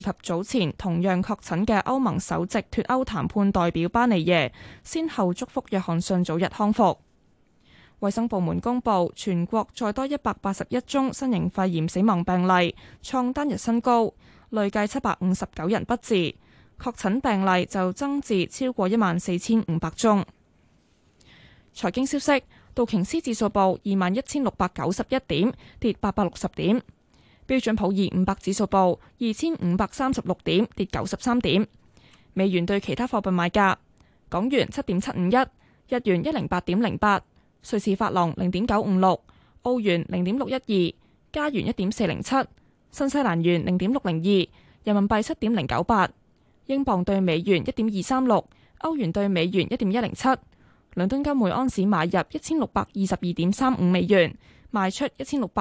及早前同樣確診嘅歐盟首席脫歐談判代表巴尼耶，先後祝福約翰遜早日康復。衛生部門公布，全國再多181宗新型肺炎死亡病例，創單日新高，累計759人不治，確診病例就增至超過14500宗。財經消息，道瓊斯指數報21,691點，跌860點。標準普爾500指數報2536點，跌93點。美元對其他貨幣賣價：港元7.751，日元108.08，瑞士法郎0.956，澳元0.612，加元1.407，新西蘭元0.602，人民幣7.098，英鎊對美元1.236，歐元對美元1.107。倫敦金每安士買入1622.35美元，賣出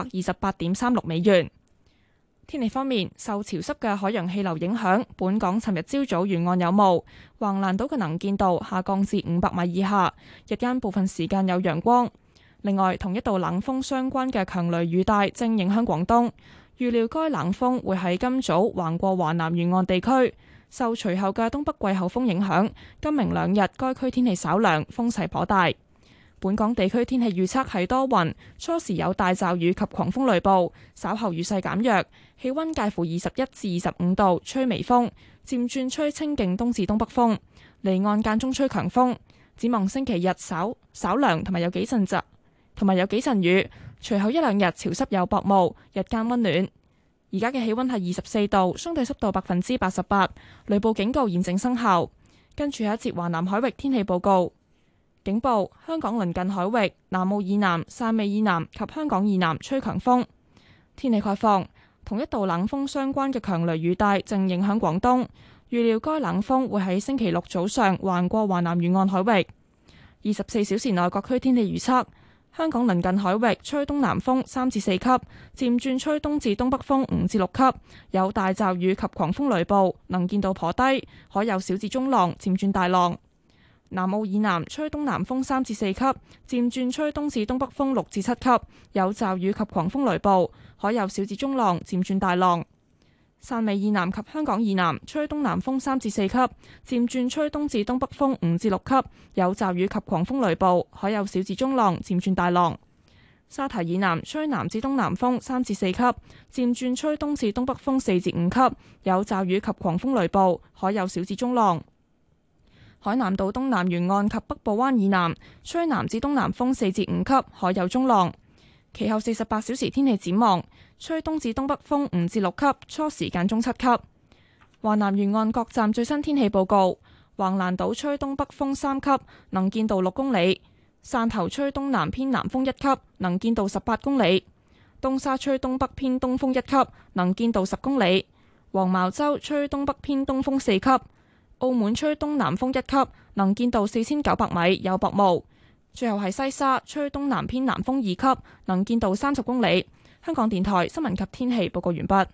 1628.36美元。天氣方面，受潮濕嘅海洋氣流影響，本港尋日朝早沿岸有霧，橫瀾島嘅能見度下降至500米以下，日間部分時間有陽光。另外，同一道冷鋒相關嘅強雷雨帶正影響廣東，預料該冷鋒會喺今早橫過華南沿岸地區。受隨後嘅東北季候風影響，今明兩日該區天氣稍涼，風勢頗大。本港地區天氣預測係多雲，初時有大驟雨及狂風雷暴，稍後雨勢減弱，氣溫介乎21至25度，吹微風，漸轉吹清勁東至東北風，離岸間中吹強風。展望星期日稍涼，同埋有幾陣雨，隨後一兩日潮濕有薄霧，日間溫暖。而家嘅氣溫係24度，相對濕度88%，雷暴警告現正生效。跟住有一節華南海域天氣報告。警報：香港鄰近海域、南澳以南、汕尾以南及香港以南吹強風。天氣概況：同一道冷鋒相關嘅強雷雨帶正影響廣東，預料該冷鋒會喺星期六早上橫過華南沿岸海域。24小時內各區天氣預測：香港鄰近海域吹東南風3至4級，漸轉吹東至東北風5至6級，有大驟雨及狂風雷暴，能見度頗低，可有小至中浪，漸轉大浪。南澳以南吹東南風3至4級，漸轉吹東至東北風6至7級，有驟雨及狂風雷暴，可有小至中浪，漸轉大浪。汕尾以南及香港以南吹東南風3至4級，漸轉吹東至東北風5至6級，有驟雨及狂風雷暴，可有小至中浪，漸轉大浪。沙堤以南吹南至東南風3至4級，漸轉吹東至東北風4至5級，有驟雨及狂風雷暴，可有小至中浪。海南島東南沿岸及北部灣以南吹南至東南風4至5級，可有中浪。其後48小時天氣展望，吹東至東北風5至6級，初時間中7級。華南沿岸各站最新天氣報告：橫瀾島吹東北風3級，能見度6公里；汕頭吹東南偏南風1級，能見度18公里；東沙吹東北偏東風1級，能見度10公里；黃茅洲吹東北偏東風4級；澳門吹東南風1級，能見度4900米，有薄霧。最後係西沙吹東南偏南風2級，能見度30公里。香港電台新聞及天氣報告完畢。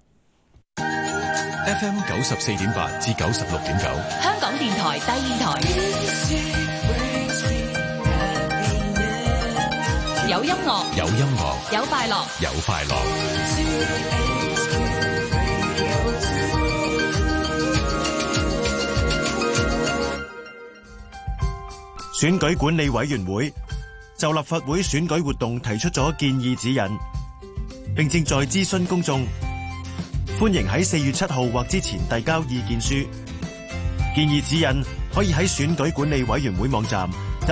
FM 94.8至96.9， 香港電台第二台，有音樂， 有音樂， 有快樂， 有快樂。 選舉管理委員會就立法會選舉活動提出咗建議指引，並正在諮詢公眾。歡迎喺4月7號或之前遞交意見書。建議指引可以喺選舉管理委員會網站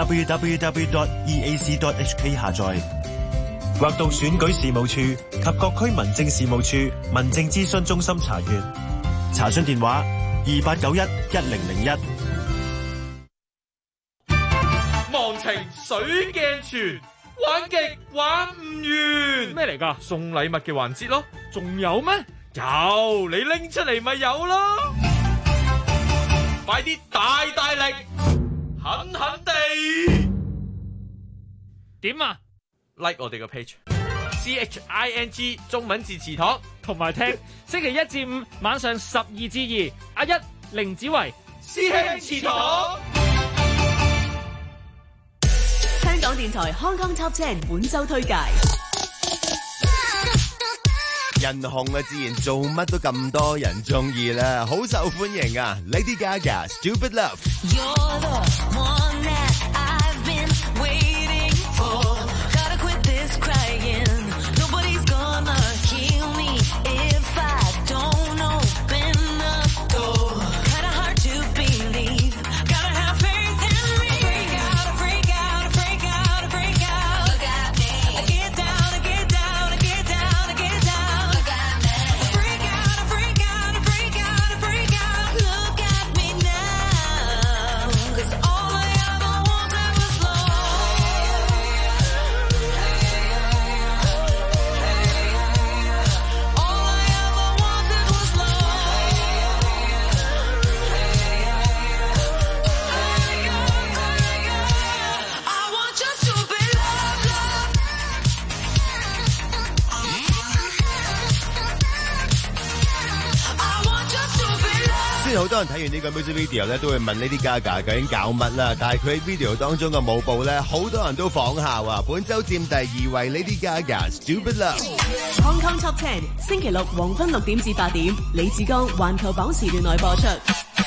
www.eac.hk 下載，或到選舉事務處及各區民政事務處民政諮詢中心查閱。查詢電話28911001。 忘情水鏡泉，玩極玩唔完。咩嚟㗎？送禮物嘅環節咯。仲有咩？有，你拎出嚟咪有咯。快啲大大力，狠狠地。點啊 ？like 我哋個 page，CHING 中文字詞堂，同埋聽星期1至5晚上12至2，阿一凌子維師兄詞堂。 香港電台 Hong Kong Top 10本周推介。 人紅啊，自然做乜都咁多人中意啦，好受歡迎啊 ！Lady Gaga Stupid Love。 You're the one that I've been waiting for. Gotta quit this crying. Nobody's gonna kill me if I don't open the door. Kinda hard to believe. Gotta have faith in me. Break out, break out, break out. Look at me. I get down, I get down, I get down, I get down. Look at me. Break out, break out, break out, break out. Look at me now. 'Cause all I ever wanted was love. All I ever wanted was love. I want your stupid love, love. I want your stupid love. 雖然好多人睇完呢個 music video 咧，都會問 Lady Gaga 究竟搞乜啦，但係佢喺 video 當中嘅舞步咧，好多人都仿效啊！本周佔第2位 Lady Gaga Stupid Love。 Hong Kong Top 10星期六黃昏6點至8點，李志剛環球榜時段內播出。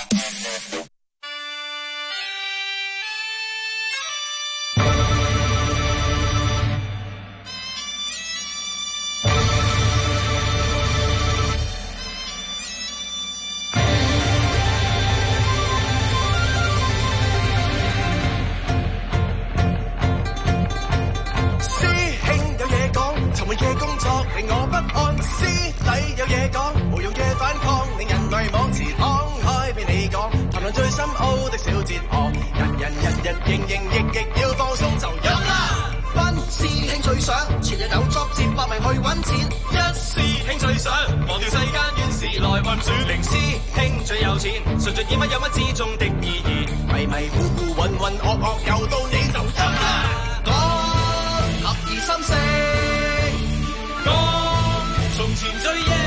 師兄有嘢講，沉悶嘅工作令我不安。師弟有嘢講，無用嘅反抗令人迷惘。時敞開俾你講，談論最深奧的小哲學。日營役要放鬆就飲啦。班師兄最想全日有作接百名去揾錢。一師兄最想忘掉世間怨時來運轉。零師兄最有錢，順著意乜有乜之中的意義。迷糊渾噩又到你就飲啦。講合二三四，講從前追憶，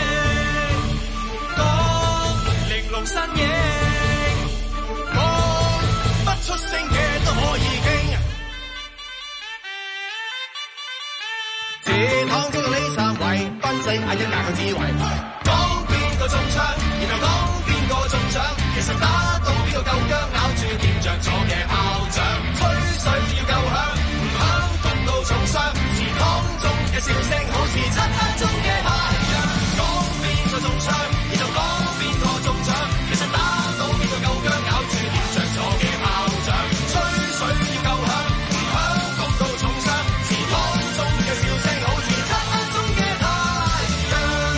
講玲瓏身影，講不出聲嘅都可以傾。自躺中嘅李三位，賓仔嗌一嗌佢智慧。講邊個中槍，然後講邊個中獎，其實打到邊個夠薑，咬住掂着咗嘅炮仗。吹水要夠響，唔響焗到重傷。祠堂中嘅笑聲好似漆黑中嘅太陽。講邊個中槍，然後講邊個中獎，其實打到邊個夠薑，咬住掂着咗嘅炮仗。吹水要夠響，唔響焗到重傷。祠堂中嘅笑聲好似漆黑中嘅太陽。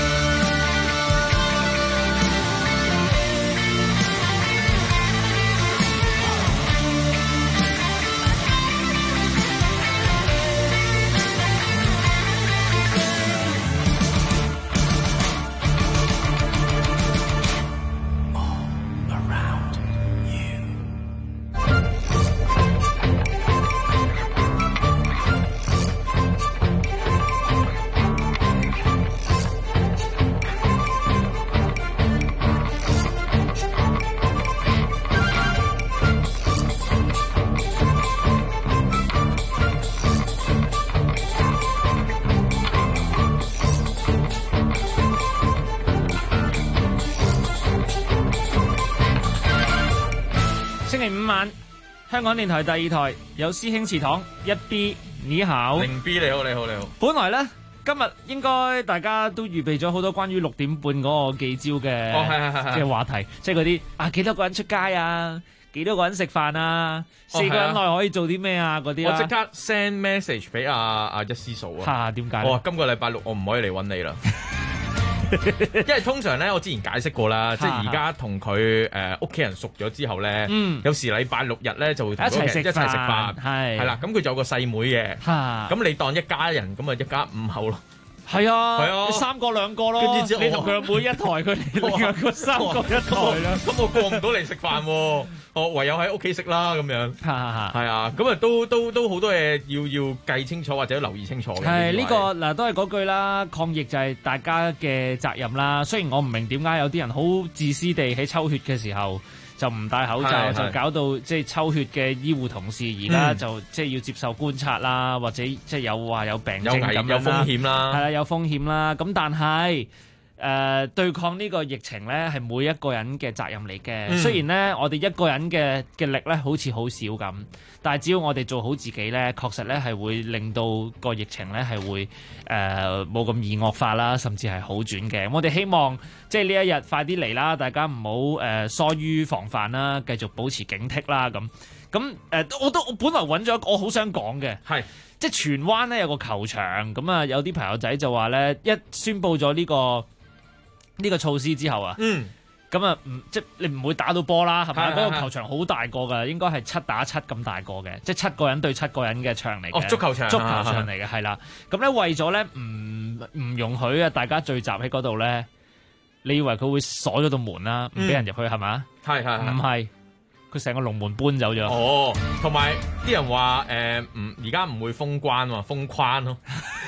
星期五晚，香港電台第2台有師兄祠堂1B，你好 0B 你好。 本來咧今日應該大家都預備咗好多關於6點半嗰個記招嘅嘅話題，即係嗰啲幾多個人出街啊，幾多個人食飯啊，4個人內可以做啲咩啊嗰啲啦。 我即刻 send message 俾阿一師嫂啊。 點解？ 我話今個禮拜6我唔可以嚟揾你啦。因為通常咧，我之前解釋過啦，即係而家同佢屋企人熟咗之後咧，有時禮拜6日咧就會同佢一齊食飯，係啦。咁佢就有個細妹嘅，咁你當一家人咁啊，一家5口咯。 係啊，你3個2個咯， 跟住之後你同佢阿妹一台，佢另外個3個一台啦。 咁我過唔到嚟食飯喎，我唯有喺屋企食啦咁樣。係啊，咁啊都好多嘢要計清楚或者留意清楚嘅。 係呢個嗱，都係嗰句啦，抗疫就係大家嘅責任啦。雖然我唔明點解有啲人好自私地喺抽血嘅時候就唔戴口罩， 係就搞到即係抽血嘅醫護同事而家就即係要接受觀察啦，或者即係有話有病徵咁樣有風險啦， 係啦，有風險啦。咁但係對抗呢個疫情咧，係每一個人嘅責任嚟嘅。雖然咧，我哋一個人嘅力咧好似好少咁，但係只要我哋做好自己咧，確實咧係會令到個疫情咧係會冇咁易惡化啦，甚至係好轉嘅。我哋希望即係呢一日快啲嚟啦，大家唔好疏於防範啦，繼續保持警惕啦。咁我本來揾咗我好想講嘅係。即係荃灣咧有個球場，咁啊有啲朋友仔就話咧，一宣布咗呢個措施之後啊，咁啊即係你唔會打到波啦，係咪？嗰個球場好大個㗎，應該係7打7咁大個嘅，即係7個人對7個人嘅場嚟嘅。 足球場嚟嘅，係啦。咁咧為咗咧唔容許啊大家聚集喺嗰度咧，你以為佢會鎖咗道門啦，唔俾人入去係咪？係唔係？佢成個龍門搬走咗。 哦，同埋啲人話而家唔會封關喎，封框咯。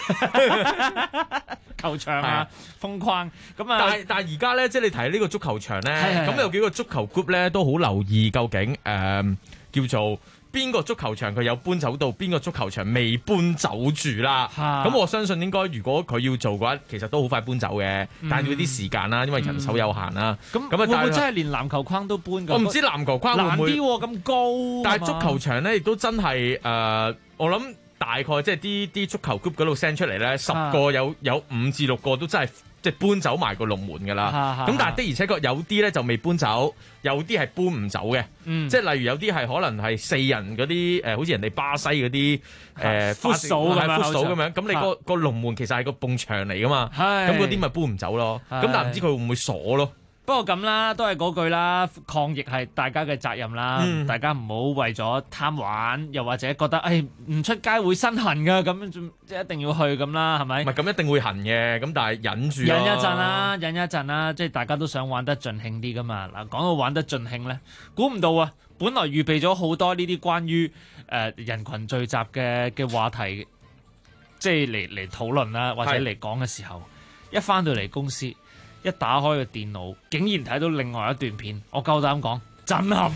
球場啊，封框咁啊。 但係而家咧，即係你提呢個足球場咧，咁有幾個足球 group 咧都好留意究竟叫做邊個足球場佢有搬走到，邊個足球場未搬走住啦。咁我相信應該如果佢要做嘅話，其實都好快搬走嘅，但係要啲時間啦，因為人手有限啦。咁會唔會真係連籃球框都搬㗎？ 我唔知籃球框會唔會難啲喎，咁高。 但係足球場咧亦都真係我諗大概即係啲足球 group 嗰度 send 出嚟咧，10個有5至6個都真係即係搬走埋個龍門㗎啦。咁但係的而且確有啲咧就未搬走，有啲係搬唔走嘅。即係例如有啲係可能係4人嗰啲好似人哋巴西嗰啲 futsal 咁樣。咁你個龍門其實係個埲牆嚟㗎嘛。咁嗰啲咪搬唔走咯。咁但係唔知佢會唔會鎖咯？ 不過咁啦，都係嗰句啦，抗疫係大家嘅責任啦，大家唔好為咗貪玩，又或者覺得唔出街會身痕㗎，咁即係一定要去咁啦，係咪？ 唔係咁一定會痕嘅，咁但係忍住忍一陣啦，即係大家都想玩得盡興啲㗎嘛。嗱，講到玩得盡興咧，估唔到啊！本來預備咗好多呢啲關於人群聚集嘅話題，即係嚟討論啦，或者嚟講嘅時候，一返到嚟公司。一打開個電腦，竟然睇到另外一段片，我夠膽講震撼。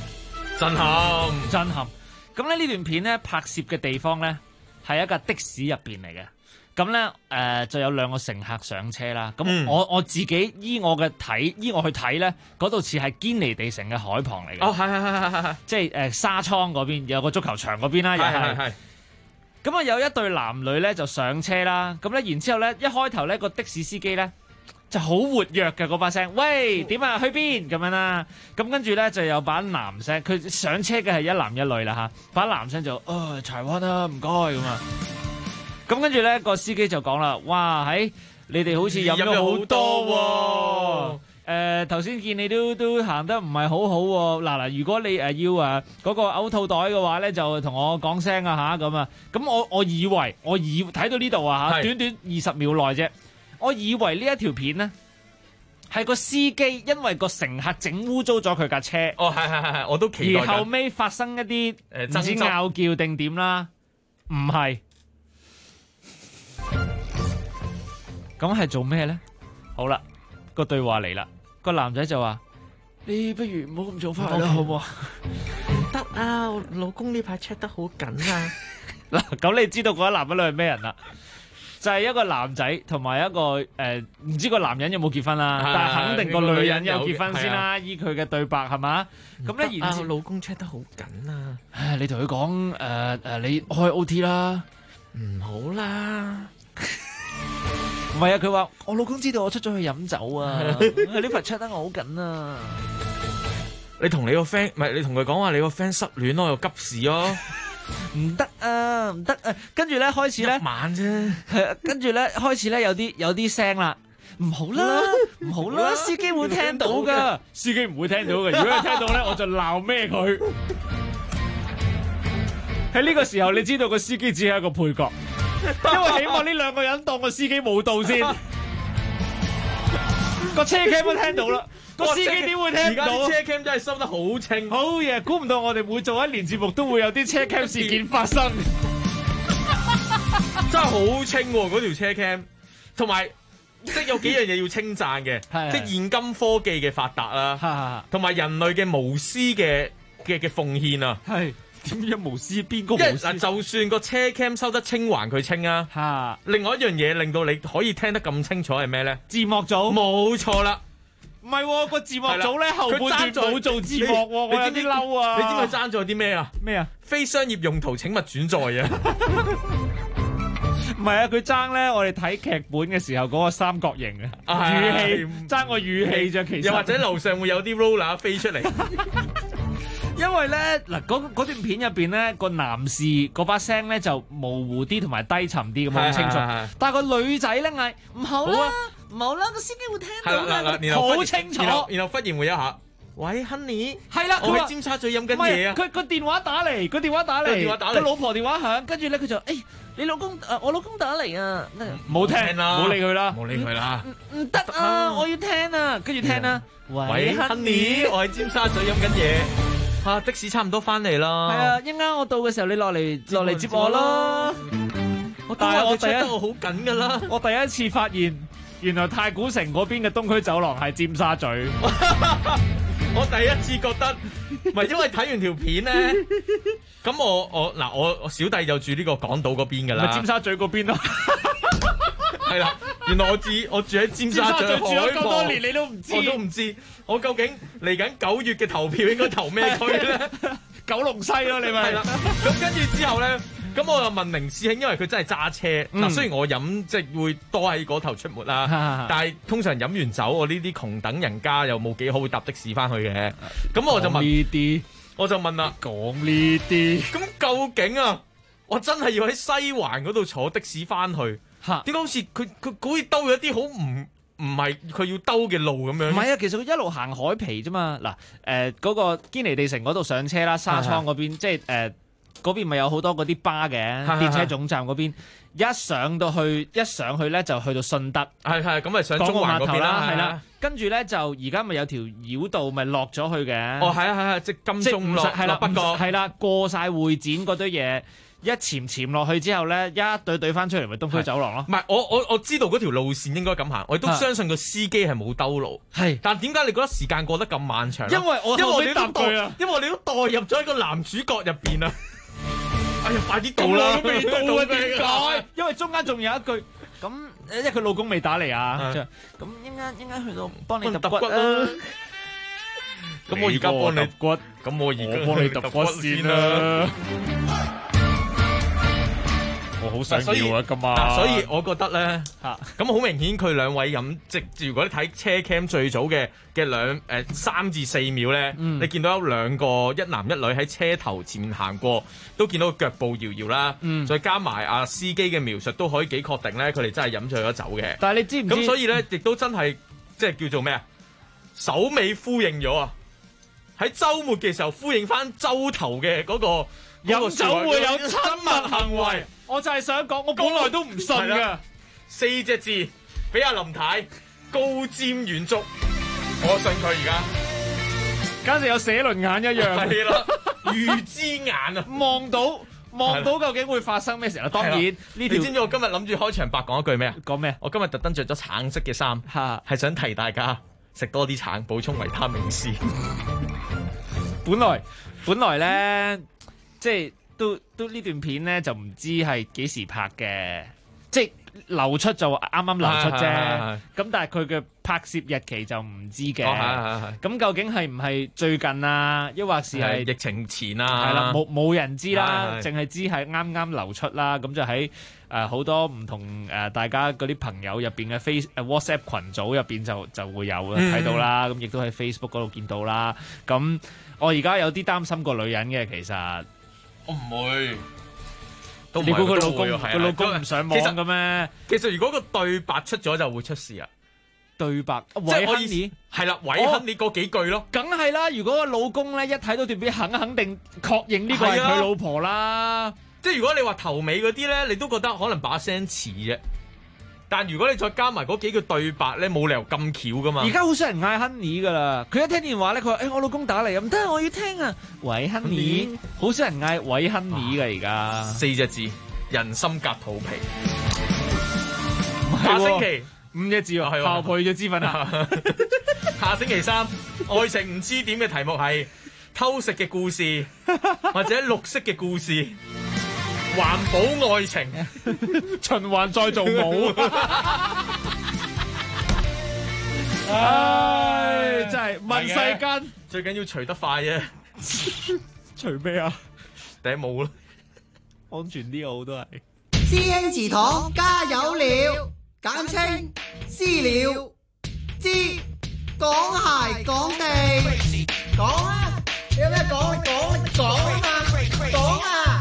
咁咧呢段片咧拍攝嘅地方咧係一架的士入邊嚟嘅，咁咧就有2個乘客上車啦。咁我自己依我去睇咧，嗰度似係堅尼地城嘅海旁嚟嘅。 哦，係， 即係沙倉嗰邊有個足球場嗰邊啦，又係。咁啊有一對男女咧就上車啦，咁咧然之後咧一開頭咧個的士司機咧。就好活躍嘅嗰把聲，喂點啊去邊咁樣啦？咁跟住咧就有把男聲，佢上車嘅係一男一女啦嚇，把男聲就柴灣啊唔該咁啊。咁跟住咧個司機就講啦，哇你哋好似飲咗好多喎。頭先見你都行得唔係好好喎。嗱，如果你要嗰個嘔吐袋嘅話咧，就同我講聲啊嚇咁啊。咁我以為睇到呢度啊嚇，短短20秒內啫。我以為呢一條片呢係個司機因為個乘客整污糟咗佢架車， 係，我都期待。 而後尾發生一啲唔知拗撬定點啦，唔係，咁係做咩呢？好啦，個對話嚟啦，個男仔就話：你不如唔好咁早翻嚟啦，好唔好？ 唔得啊，我老公呢排 check 得好緊啊！ 嗱，咁你知道嗰一男一女係咩人啦？就係一個男仔同埋一個唔知個男人有冇結婚啦，但係肯定個女人有結婚先啦。依佢嘅對白係嘛？咁咧，然之後老公 check 得好緊啊！ 你同佢講你開 OT 啦， 唔好啦。 唔係啊，佢話我老公知道我出咗去飲酒啊，呢排 check 得我好緊啊。 你同你個 friend 唔係你同佢講話你個 friend 失戀咯，有急事咯。 唔得啊，跟住咧開始咧， 晚啫。 跟住咧開始咧有啲聲啦，唔好啦，司機會聽到噶，司機唔會聽到嘅。如果佢聽到咧，我就鬧咩佢。喺呢個時候，你知道個司機只係一個配角，因為起碼呢2個人當個司機冇到先。個車 cam 都聽到啦。個司機點會聽到？而家啲車 cam 真係收得好清， 好嘢！估唔到我哋每做1年節目都會有啲車 cam 事件發生， 真係好清喎嗰條車 cam。同埋即係有幾樣嘢要稱讚嘅， 係即係現今科技嘅發達啦，同埋人類嘅無私嘅奉獻啊。 係點樣無私？邊個無私？ 嗱，就算個車 cam 收得清還佢清啊。 嚇！ 另外一樣嘢令到你可以聽得咁清楚係咩咧？ 字幕組冇錯啦。 唔係喎，個字幕組咧後半段冇做字幕喎，我有啲嬲啊！ 你知唔知佢爭咗啲咩啊？ 咩啊？ 非商業用途請勿轉載啊！ 唔係啊，佢爭咧，我哋睇劇本嘅時候嗰個三角形啊，語氣爭個語氣啫，其實。 又或者樓上會有啲 roller 飛出嚟。 因為咧嗱，嗰段片入邊咧，個男士嗰把聲咧就模糊啲同埋低沉啲咁好清楚，但係個女仔咧嗌唔好啦，唔好啦，個司機會聽到嘅，好清楚。 然後忽然會一下，喂 Honey， 係啦， 我喺尖沙咀飲緊嘢啊！ 佢個電話打嚟，個老婆電話響，跟住咧佢就你老公我老公打嚟啊！冇聽啦，冇理佢啦，唔得啊！我要聽啊，跟住聽啦。 喂 Honey， 我喺尖沙咀飲緊嘢。的士差唔多翻嚟啦。 係啊，一陣我到嘅時候，你落嚟接我咯。 但係我第一我好緊㗎啦。 我第一次發現，原來太古城嗰邊嘅東區走廊係尖沙咀。 我第一次覺得，唔係因為睇完條片咧，咁我小弟就住呢個港島嗰邊㗎啦。 咪尖沙咀嗰邊咯。 係啦，原來我住喺尖沙咀住咗咁多年，你都唔知， 我都唔知。我究竟嚟緊9月嘅投票應該投咩區咧？ 九龍西咯，你咪係啦。咁跟住之後咧，咁我又問明師兄，因為佢真係揸車。嗱，雖然我飲即係會多喺嗰頭出沒啦，但係通常飲完酒，我呢啲窮等人家又冇幾好會搭的士翻去嘅。咁我就問呢啲，我就問啦， 講呢啲。 咁究竟啊，我真係要喺西環嗰度坐的士翻去？點解好似佢好似兜咗啲好唔係佢要兜嘅路咁樣？ 唔係啊，其實佢一路行海皮啫嘛。嗱，嗰個堅尼地城嗰度上車啦，沙倉嗰邊，即係嗰邊咪有好多嗰啲巴嘅電車總站嗰邊。一上去咧就去到順德， 係咁咪上中環嗰邊啦， 係啦。跟住咧就而家咪有條繞道咪落咗去嘅。 哦，係啊，即金鐘落北角， 係啦，過晒會展嗰堆嘢。一潛落去之後咧，一隊翻出嚟咪東區走廊咯。 唔係，我知道嗰條路線應該咁行，我亦都相信個司機係冇兜路。 係， 但點解你覺得時間過得咁漫長？ 因為我哋都代入咗喺個男主角入邊啊！哎呀，快啲到啦！ 都未到啊，點解？因為中間仲有一句咁，因為佢老公未打嚟啊。咁應該去到幫你揼骨啊！ 咁我而家幫你揼骨，咁我而家幫你揼骨先啦。 我好想要啊，今晚。 所以我覺得咧，咁好明顯佢兩位咁，即如果你睇車 cam 最早嘅3至4秒咧，你見到有兩個一男一女喺車頭前面行過，都見到腳步搖搖啦。再加埋司機嘅描述都可以幾確定咧，佢哋真係飲醉咗酒嘅。 但係你知唔知？ 咁所以咧，亦都真係即係叫做咩啊？首尾呼應咗啊！喺週末嘅時候呼應翻週頭嘅嗰個飲酒會有親密行為。我就係想講，我本來都唔信㗎。 4隻字俾阿林太高瞻遠矚，我信佢而家， 簡直有寫輪眼一樣。 係啦，預知眼啊， 望到究竟會發生咩事啊？當然呢條， 你知唔知我今日諗住開場白講一句咩啊？ 講咩？ 我今日特登着咗橙色嘅衫，係想提大家食多啲橙，補充維他命 C。 本來咧，即係。都呢段片咧就唔知係幾時拍嘅，即係流出就啱啱流出啫。咁但係佢嘅拍攝日期就唔知嘅。咁究竟係唔係最近啊？抑或是係疫情前啊？ 係啦，冇人知啦，淨係知係啱啱流出啦。咁就喺好多唔同大家嗰啲朋友入邊嘅WhatsApp 群組入邊就會有睇到啦。咁亦都喺 Facebook 嗰度見到啦。咁我而家有啲擔心個女人嘅，其實。 我唔會， 你估佢老公唔上網嘅咩？ 其實如果個對白出咗就會出事啊！ 對白， 即係我意思係啦，韋亨利嗰幾句咯， 梗係啦。如果個老公咧一睇到段片，肯定確認呢個係佢老婆啦。 即係如果你話頭尾嗰啲咧，你都覺得可能把聲似啫。但如果你再加埋嗰幾句對白咧，冇理由咁巧噶嘛。 而家好少人嗌 Honey 噶啦，佢一聽電話咧，佢話我老公打嚟啊，唔得，我要聽啊，喂 Honey，好少人嗌喂 Honey 噶而家。 4隻字，人心隔肚皮。下星期 5隻字喎， 係喎校配咗脂粉啊！ 下星期三，愛情唔知點嘅題目係偷食嘅故事，或者綠色嘅故事，環保愛情， 循環再造舞。唉，真係問世間最緊要除得快啫， 除咩啊？ 頂帽啦， 安全啲好都係。 師兄祠堂加油了，簡稱私了。知講鞋講地，講啊！你有咩講？講啊嘛，講啊！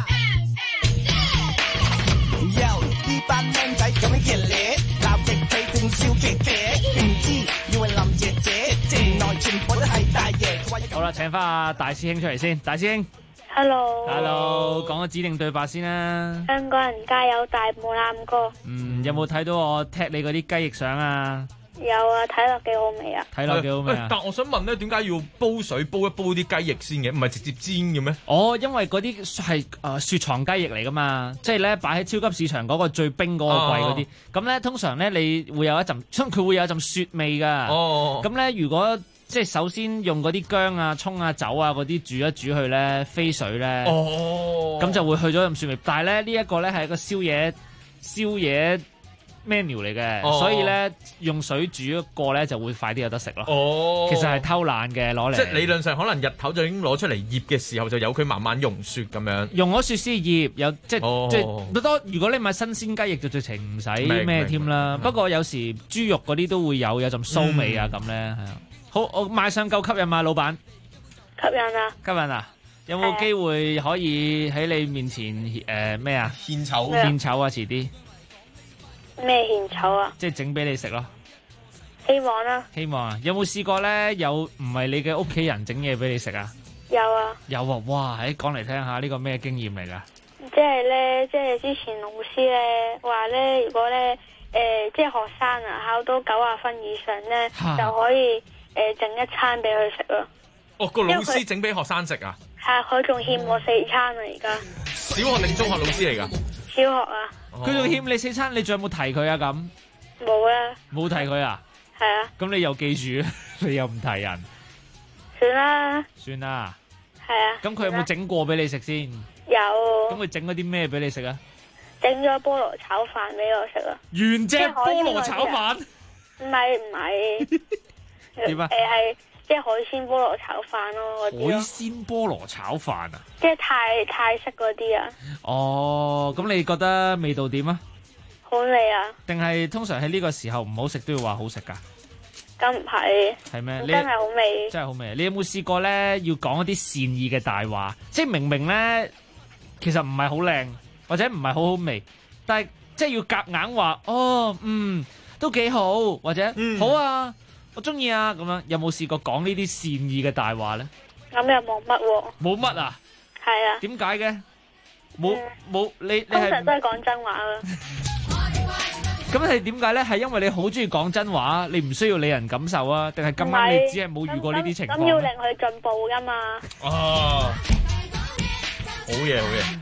Yo，呢班僆仔咁樣熱烈，鬧極佢正笑騎騎，唔知以為林姐姐，原來全部都係大爺。 好啦，請翻阿大師兄出嚟先，大師兄。 Hello， 講個指定對白先啦。 香港人加油，大步攬歌。 有冇睇到我踢你嗰啲雞翼相啊？ 有啊，睇落幾好味啊！ 睇落幾好味啊！ 但我想問咧，點解要煲水煲一煲啲雞翼先嘅？唔係直接煎嘅咩？ 哦，因為嗰啲係雪藏雞翼嚟噶嘛，即係咧擺喺超級市場嗰個最冰嗰個櫃嗰啲。咁咧通常咧你會有一陣，佢會有一陣雪味㗎。 哦。 咁咧如果即係首先用嗰啲薑啊、葱啊、酒啊嗰啲煮一煮佢咧，飛水咧。 哦。咁就會去咗陣雪味。但係咧呢一個咧係一個宵夜menu 嚟嘅，所以咧用水煮一個咧就會快啲有得食咯。 哦， 其實係偷懶嘅攞嚟。 即係理論上可能日頭就已經攞出嚟醃嘅時候，就由佢慢慢溶雪咁樣。 用咗雪先醃，有即係多。如果你買新鮮雞翼就直情唔使咩添啦。不過有時豬肉嗰啲都會有陣騷味啊咁咧，係啊。好，我賣相夠吸引嘛，老闆？ 吸引啊！ 吸引啊！有冇機會可以喺你面前咩啊？ 獻醜啊！遲啲。 咩獻醜啊？ 即係整俾你食咯。 希望啦。 希望啊！有冇試過咧？有唔係你嘅屋企人整嘢俾你食啊？ 有啊。 有啊！哇！講嚟聽下，呢個咩經驗嚟㗎？ 即係咧，即係之前老師咧話咧，如果咧即係學生啊考到90分以上咧，就可以整一餐俾佢食咯。 哦，個老師整俾學生食啊？ 係，佢仲欠我4餐啊！而家。 小學定中學老師嚟㗎？ 小學啊。 佢仲欠你4餐，你仲有冇提佢啊？咁冇啊。冇提佢啊？ 係啊。 咁你又記住，你又唔提人。 算啦。 算啦。 係啊。 咁佢有冇整過俾你食先？ 有。 咁佢整嗰啲咩俾你食啊？ 整咗菠蘿炒飯俾我食啊！ 原隻菠蘿炒飯？ 唔係。 點啊？ 係即係海鮮菠蘿炒飯咯，嗰啲。 海鮮菠蘿炒飯啊？ 即係泰式嗰啲啊。 哦，咁你覺得味道點啊？ 好味啊！ 定係通常喺呢個時候唔好食都要話好食㗎？ 咁唔係。 係咩？ 真係好味。 真係好味。你有冇試過咧？要講一啲善意嘅大話，即係明明咧，其實唔係好靚，或者唔係好好味，但係即係要夾硬話，都幾好，或者好啊。我中意啊，咁樣有冇試過講呢啲善意嘅大話咧？ 咁又冇乜喎。 冇乜啊？ 係啊。 點解嘅？冇你通常都係講真話啦。 咁係點解咧？係因為你好中意講真話，你唔需要理人感受啊？定係咁啱你只係冇遇過呢啲情況？ 咁要令佢進步噶嘛？ 哦，好嘢，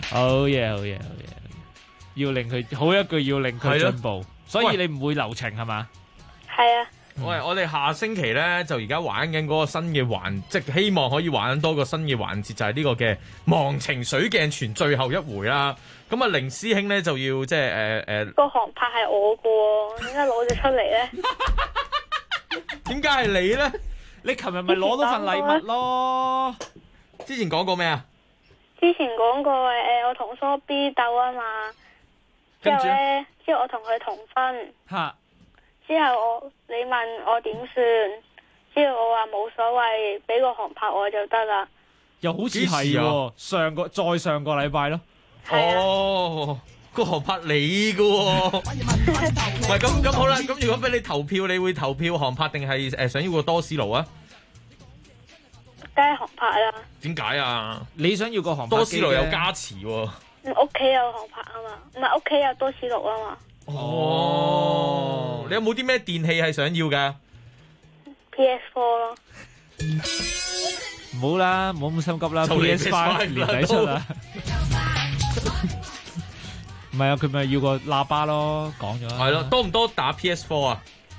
要令佢好一句，要令佢進步，所以你唔會留情係嘛？ 係啊。 喂，我哋下星期咧就而家玩緊嗰個新嘅環，即係希望可以玩多個新嘅環節，就係呢個嘅忘情水鏡泉最後一回啦。咁啊，凌師兄咧就要即係個航拍係我嘅喎，點解攞咗出嚟咧？ 點解係你咧？ 你琴日咪攞到份禮物咯？ 之前講過咩啊？ 之前講過我同蘇 B 鬥啊嘛，之後我同佢同分。 嚇！ 之後你問我點算，之後我話冇所謂，俾個航拍我就得啦。 又好似係喎，再上個禮拜咯。 哦，個航拍你㗎喎。唔係咁好啦，咁如果俾你投票，你會投票航拍定係想要個多士爐啊？ 梗係航拍啦。點解啊？ 你想要個航拍？ 多士爐有加持喎。 屋企有航拍啊嘛，唔係屋企有多士爐啊嘛。 哦，你有冇啲咩電器係想要噶 ？PS4 咯。 唔好啦，唔好咁心急啦。PS5 年底出啦。唔係啊，佢咪要個喇叭咯，講咗。 係咯，多唔多打 PS4 啊？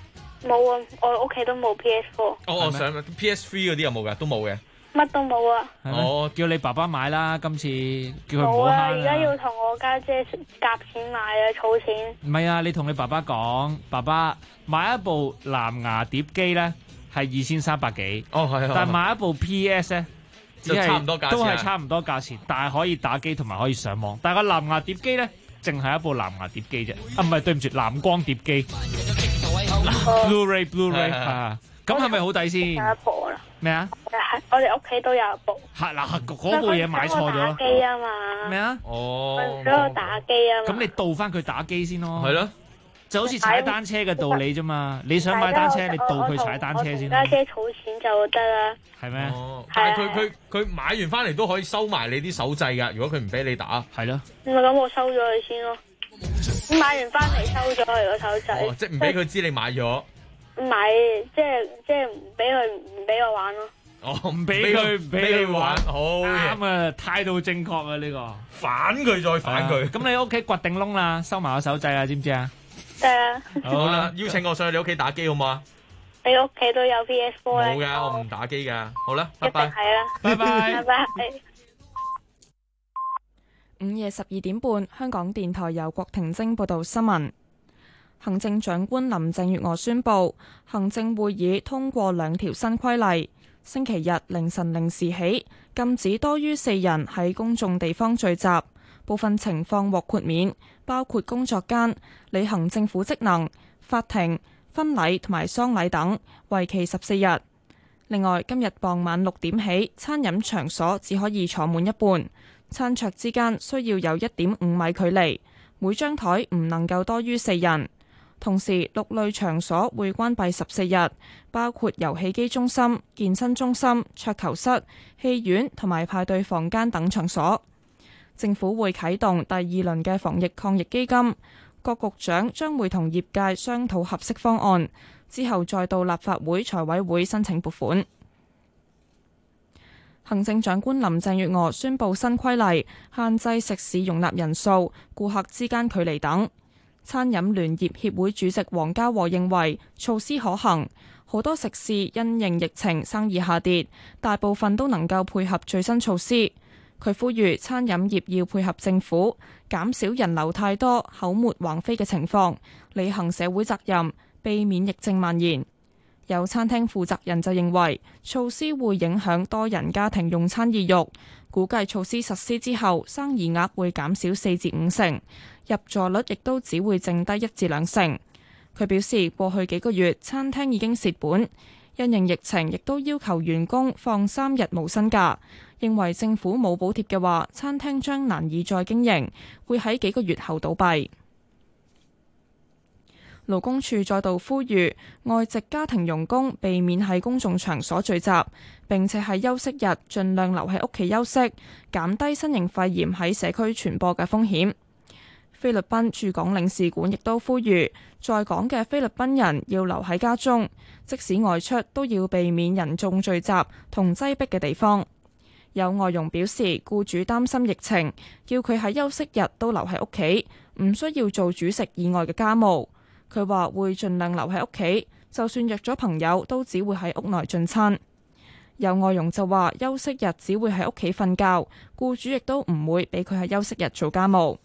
冇啊，我屋企都冇 PS4。 我想 PS3 嗰啲有冇㗎？都冇嘅。 乜都冇啊！ 我叫你爸爸買啦，今次叫佢唔好慳冇啊！而家要同我家姐夾錢買啊，儲錢。 唔係啊，你同你爸爸講，爸爸買一部藍牙碟機咧係2300幾，但係買一部 PS 咧只係差唔多價錢， 都係差唔多價錢，但係可以打機同埋可以上網。但係個藍牙碟機咧，淨係一部藍牙碟機啫，唔係對唔住，藍光碟機。Blu-ray 啊，咁係咪好抵先？ 有一部啦。 咩啊？ 我哋屋企都有一部。 係嗱，嗰部嘢買錯咗咯。 打機啊嘛。 咩啊？ 我想打機啊嘛。 咁你導翻佢打機先咯。 係咯。 就好似踩單車嘅道理啫嘛。你想買單車，你導佢踩單車先。 家姐儲錢就得啦。 係咩？ 但係佢買完翻嚟都可以收埋你啲手掣㗎。如果佢唔俾你打， 係咯。 咁我收咗佢先咯。買完翻嚟收咗佢個手掣。 即係唔俾佢知你買咗。 買即係唔俾我玩咯。 唔俾佢玩，好啱啊！態度正確啊，呢個反佢再反佢。 咁你屋企掘定窿啦，收埋個手掣啊，知唔知啊？ 得啊。 好啦，邀請我上去你屋企打機好唔好啊？ 你屋企都有 PS4 咧？ 冇㗎，我唔打機㗎。好啦，拜拜。 一定係啦。 拜拜。 拜拜。 午夜12點半，香港電台由郭婷晶報道新聞。行政長官林鄭月娥宣布，行政會議通過2條新規例，星期日凌晨0時起禁止多於4人喺公眾地方聚集，部分情況獲豁免，包括工作間、履行政府職能、法庭、婚禮同埋喪禮等，為期14日。另外，今日傍晚6點起，餐飲場所只可以坐滿一半，餐桌之間需要有1.5米距離，每張台唔能夠多於4人。同時，6類場所會關閉14日，包括遊戲機中心、健身中心、桌球室、戲院同埋派對房間等場所。政府會啟動第2輪嘅防疫抗疫基金，各局長將會同業界商討合適方案，之後再到立法會財委會申請撥款。行政長官林鄭月娥宣布新規例，限制食肆容納人數、顧客之間距離等。餐飲聯業協會主席黃家和認為措施可行，好多食肆因應疫情生意下跌，大部分都能夠配合最新措施。佢呼籲餐飲業要配合政府，減少人流太多、口沫橫飛嘅情況，履行社會責任，避免疫症蔓延。有餐廳負責人就認為措施會影響多人家庭用餐意欲，估計措施實施之後生意額會減少4至5成，入座率亦都只會剩低1至2成。佢表示過去幾個月餐廳已經蝕本，因應疫情亦都要求員工放3日無薪假，認為政府冇補貼嘅話，餐廳將難以再經營，會喺幾個月後倒閉。勞工處再度呼籲外籍家庭傭工避免喺公眾場所聚集，並且喺休息日盡量留喺屋企休息，減低新型肺炎喺社區傳播嘅風險。菲律賓駐港領事館亦都呼籲在港嘅菲律賓人要留喺家中，即使外出都要避免人眾聚集同擠迫嘅地方。有外傭表示，僱主擔心疫情，叫佢喺休息日都留喺屋企，唔需要做煮食以外嘅家務。佢話會盡量留喺屋企，就算約咗朋友都只會喺屋內進餐。有外傭就話休息日只會喺屋企瞓覺，僱主亦都唔會俾佢喺休息日做家務。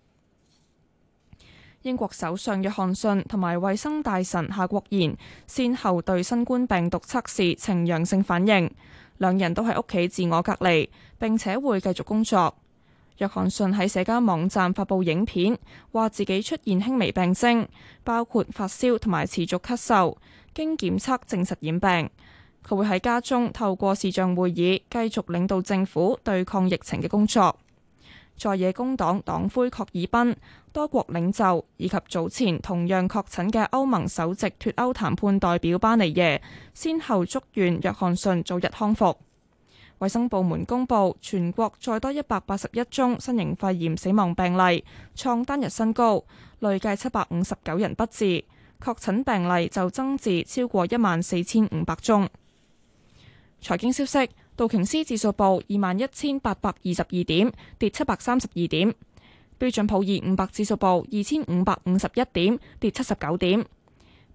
英國首相約翰遜同埋衛生大臣夏國賢先後對新冠病毒測試呈陽性反應，兩人都喺屋企自我隔離，並且會繼續工作。約翰遜喺社交網站發布影片，話自己出現輕微病徵，包括發燒同埋持續咳嗽，經檢測證實染病。佢會喺家中透過視像會議繼續領導政府對抗疫情嘅工作。在野工黨黨魁郝爾賓、多國領袖以及早前同樣確診嘅歐盟首席脫歐談判代表巴尼耶，先後祝願約翰遜早日康復。衛生部門公布，全國再多181宗新型肺炎死亡病例，創單日新高，累計759人不治，確診病例就增至超過14500宗。財經消息，道瓊斯指數報21,822點，跌732點；標準普爾500指數報2551點，跌79點。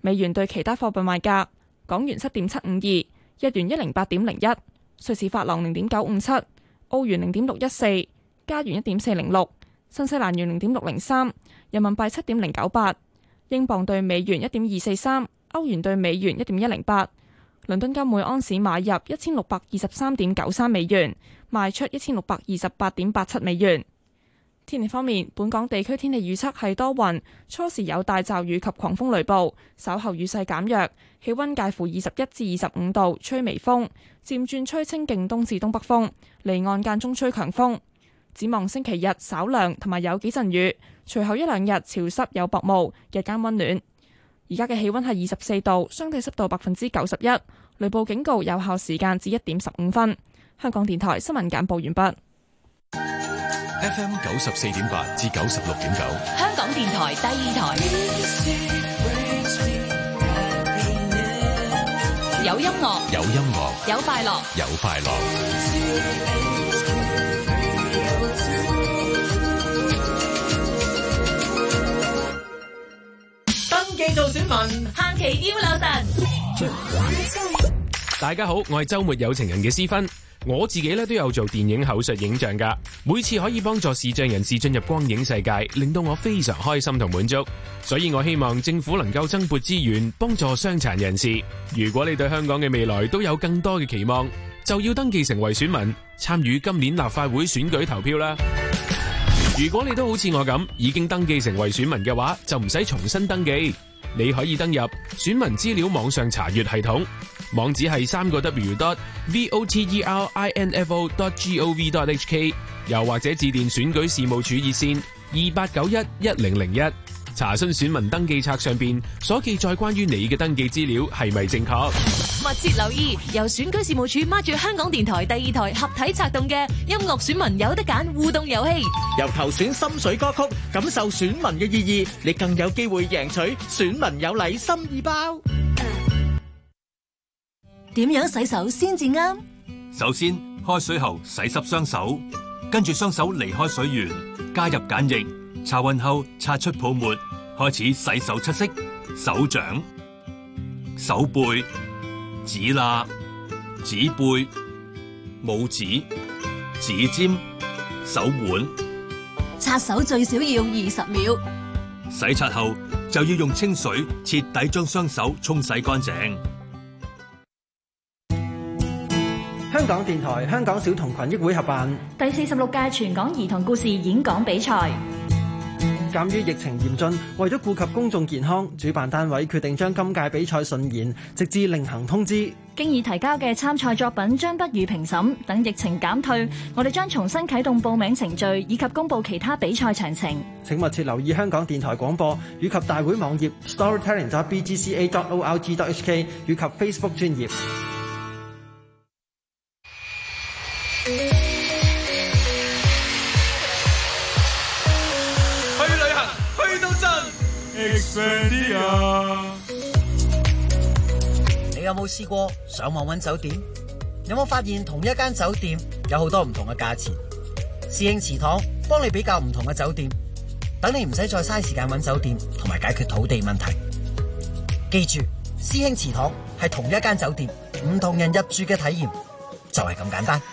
美元對其他貨幣賣價：港元7.752，日元108.01，瑞士法郎0.957，澳元0.614，加元1.406，新西蘭元0.603，人民幣7.098，英鎊對美元1.243，歐元對美元1.108。倫敦金每安士買入1623.93美元，賣出1628.87美元。天氣方面，本港地區天氣預測係多雲，初時有大驟雨及狂風雷暴，稍後雨勢減弱，氣溫介乎21至25度，吹微風，漸轉吹清勁東至東北風，離岸間中吹強風。展望星期日稍涼同埋有幾陣雨，隨後一兩日潮濕有薄霧，日間溫暖。而家嘅氣溫係24度，相對濕度91%，雷暴警告有效時間至1點15分。香港電台新聞簡報完畢。 FM 94.8至96.9， 香港電台第二台，有音樂， 有音樂， 有快樂， 有快樂。 登記做選民， 限期要留神。 大家好，我係周末有情人嘅思芬。我自己咧都有做電影口述影像噶，每次可以幫助視障人士進入光影世界，令到我非常開心同滿足。所以我希望政府能夠增撥資源，幫助傷殘人士。如果你對香港嘅未來都有更多嘅期望，就要登記成為選民，參與今年立法會選舉投票啦。如果你都好似我咁已經登記成為選民嘅話，就唔使重新登記。你可以登入選民資料網上查閱系統，網址係3w.voterinfo.gov.hk， 又或者致電選舉事務處熱線28911001，查詢選民登記冊上邊所記載關於你嘅登記資料係咪正確。 密切留意由選舉事務處孖住香港電台第二台合體策動嘅音樂選民有得揀互動遊戲， 由投選心水歌曲，感受選民嘅意義，你更有機會贏取選民有禮心意包。 點樣洗手先至啱？ 首先，開水後洗濕雙手，跟住雙手離開水源，加入鹼液，擦勻後擦出泡沫，開始洗手七式：手掌、手背、指罅、指背、拇指、指尖、手腕。 擦手最少要20秒。 洗刷後就要用清水徹底將雙手沖洗乾淨。 香港電台、香港小童群益會合辦第46屆全港兒童故事演講比賽。 鑑於疫情嚴峻，為咗顧及公眾健康，主辦單位決定將今屆比賽順延，直至另行通知。 經已提交嘅參賽作品將不予評審，等疫情減退，我哋將重新啟動報名程序，以及公佈其他比賽詳情。 請密切留意香港電台廣播以及大會網頁 storytelling.bgca.org.hk 以及 Facebook 專頁。 你有冇試過上網揾酒店？有冇發現同一間酒店有好多唔同嘅價錢？師兄祠堂幫你比較唔同嘅酒店，等你唔使再嘥時間揾酒店同埋解決土地問題。記住，師兄祠堂係同一間酒店，唔同人入住嘅體驗就係咁簡單。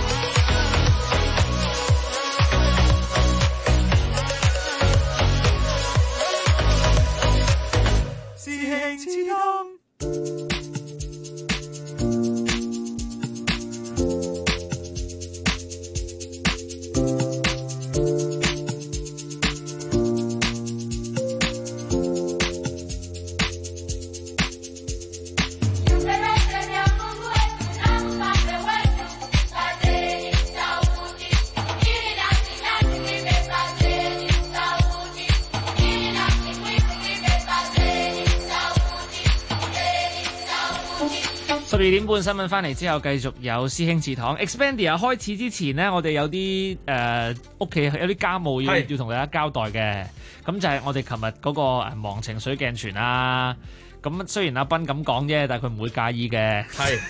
12點半新聞翻嚟之後，繼續有師兄祠堂 Expandia 開始之前呢，我哋有啲屋企有啲家務要同大家交代嘅。咁就係我哋琴日嗰個忘情水鏡泉啊。咁雖然阿斌咁講啫，但係佢唔會介意嘅。係，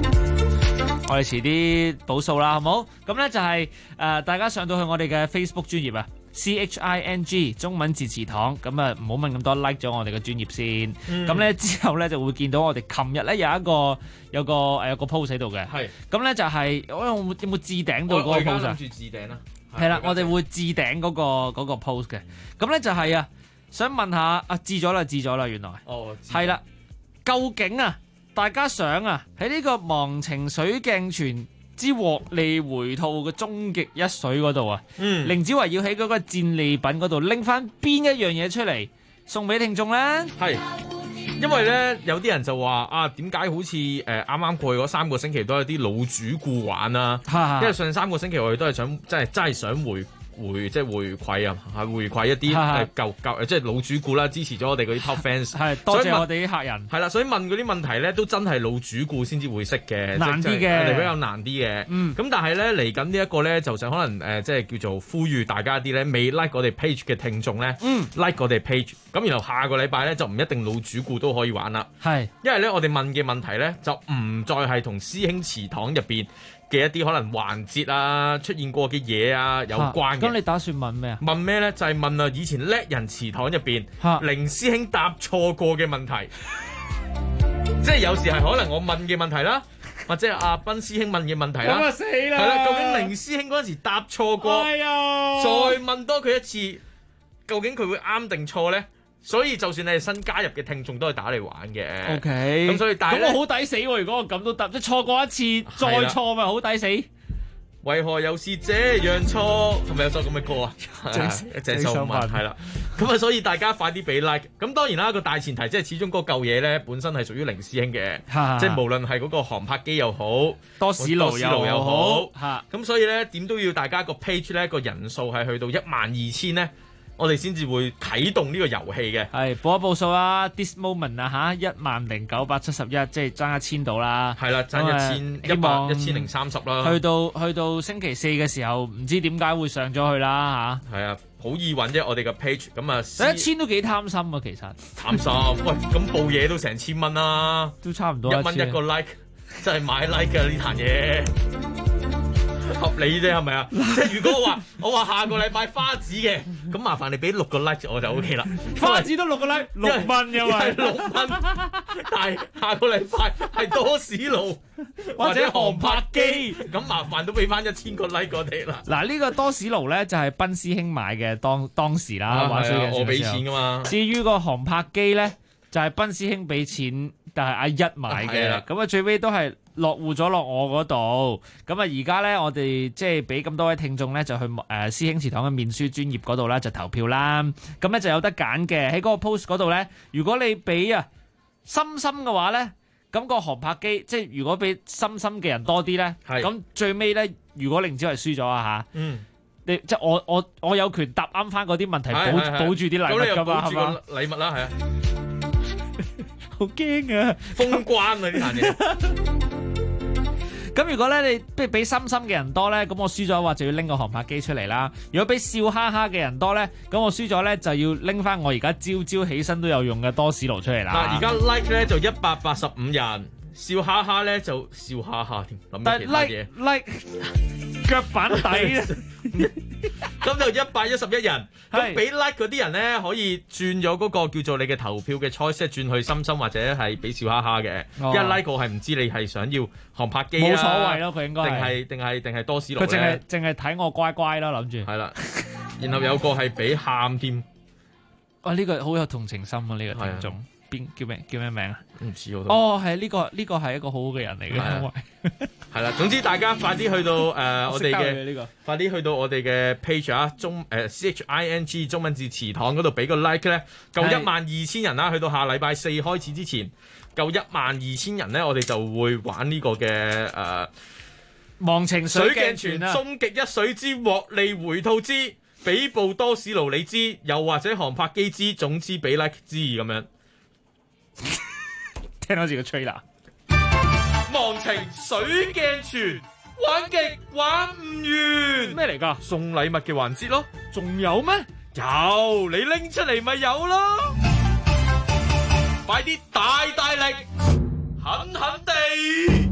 我哋遲啲補數啦，好冇？咁咧就係大家上到去我哋嘅 Facebook 專頁啊。 CHING 中文字詞堂，咁啊唔好問咁多 like 咗我哋嘅專頁先。咁咧之後咧就會見到我哋琴日咧有個 post 喺度嘅。係。咁咧就係有冇置頂到嗰個 post 啊？ 諗住置頂啦。 係啦，我哋會置頂嗰個 post 嘅。咁咧就係啊，想問下置咗啦，原來。哦。係啦，究竟啊，大家想啊喺呢個忘情水鏡泉之獲利回吐嘅終極一水嗰度啊，凌子維要喺嗰個戰利品嗰度拎翻邊一樣嘢出嚟送俾聽眾咧？ 係，因為咧有啲人就話啊，點解好似啱啱過去嗰3個星期都有啲老主顧玩啊？因為上3個星期我哋都係想真係想回饋啊，回饋一啲舊即係老主顧啦，支持咗我哋嗰啲 top fans， 係多謝我哋啲客人。 係啦，所以問嗰啲問題咧，都真係老主顧先至會識嘅， 難啲嘅， 我哋比較難啲嘅。咁但係咧嚟緊呢一個咧，就想可能即係叫做呼籲大家啲咧未 like 我哋 page 嘅聽眾咧，like 我哋 page。咁然後下個禮拜咧就唔一定老主顧都可以玩啦。係，因為咧我哋問嘅問題咧就唔再係同師兄祠堂入邊嘅一啲可能環節啊出現過嘅嘢啊有關嘅。 咁你打算問咩啊？ 問咩咧？就係問啊以前叻人祠堂入邊凌師兄答錯過嘅問題，即係有時係可能我問嘅問題啦，或者阿斌師兄問嘅問題啦。咁啊死啦！係啦，究竟凌師兄嗰陣時答錯過，再問多佢一次，究竟佢會啱定錯咧？所以就算你係新加入嘅聽眾都係打嚟玩嘅。OK， 咁所以但係咁我好抵死喎！如果我咁都答，即係錯過一次再錯咪好抵死。 為何又是這樣錯？係咪有首咁嘅歌啊？鄭秀文係啦。咁啊，所以大家快啲俾 like。咁當然啦，個大前提即係始終嗰嚿嘢咧本身係屬於凌師兄嘅，即係無論係嗰個航拍機又好，多士爐又好。咁所以咧點都要大家個 page 咧個人數係去到12000咧。我哋先至會啟動呢個遊戲嘅，係報一報數啦 ，this moment 啊嚇10971，即係爭1000到啦， 係啦，爭1030啦。 去到星期4嘅時候，唔知點解會上咗去啦嚇。係啊， 好易揾啫，我哋嘅 page 咁啊 ，1000都幾貪心啊，其實。 貪心，喂，咁報嘢都成1000蚊啦， 都差唔多 1蚊一個 like， 真係買 like 㗎呢壇嘢。合理啫係咪啊？即係如果我話下個禮拜花子嘅，咁麻煩你俾6個 like 我就 OK 啦。 花子都6個 like， 6蚊又係 6蚊，但係下個禮拜係多士爐或者航拍機，咁麻煩都俾翻1000個 like 我哋啦。 嗱呢個多士爐咧就係賓師兄買嘅當時啦， 我俾錢噶嘛。 至於個航拍機咧就係賓師兄俾錢，但係阿一買嘅，咁啊最尾都係落戶咗落我嗰度，咁啊而家咧我哋即係俾咁多位聽眾咧就去師兄祠堂嘅面書專頁嗰度咧就投票啦，咁咧就有得揀嘅，喺嗰個 post 嗰度咧，如果你俾深嘅話咧，咁個航拍機即係如果俾深嘅人多啲咧，咁最尾咧如果凌子維輸咗啊嚇，你即係我有權答啱翻嗰啲問題，保住啲禮物㗎嘛，係嘛？ 禮物啦，係啊。 好驚啊！ 封關啊！呢壇嘢。 咁如果咧你不如俾深嘅人多咧，咁我輸咗嘅話就要拎個航拍機出嚟啦。如果俾笑哈哈嘅人多咧，咁我輸咗咧就要拎翻我而家朝起身都有用嘅多士爐出嚟啦。 嗱，而家 like 咧就185人，笑哈哈咧就笑哈哈添，諗其他嘢。 like 腳板底咁就111人，咁俾 like 嗰啲人咧可以轉咗嗰個叫做你嘅投票嘅 choice 轉去深或者係俾笑哈哈嘅。一 like 我係唔知你係想要航拍機冇所謂咯，佢應該定係多士爐咧。 佢淨係睇我乖乖啦，諗住。 係啦，然後有個係俾喊添。 哇！呢個好有同情心啊！呢個聽眾。叫咩名啊？ 唔知我都。 哦，係呢個係一個好好嘅人嚟嘅，因為係啦。總之大家快啲去到我哋嘅快啲去到我哋嘅 page 啊，CHING 中文字祠堂嗰度俾個 like 咧，夠12000人啦。去到下禮拜4開始之前，夠12000人咧，我哋就會玩呢個嘅忘情水鏡泉啊， 終極一水之獲利回吐之俾部多士爐你知，又或者航拍機之，總之俾 like 知咁樣。 聽到自己吹啦！ 忘情水鏡泉，玩極玩唔完。 咩嚟㗎？ 送禮物嘅環節咯。 仲有咩？ 有，你拎出嚟咪有咯。快啲大力，狠狠地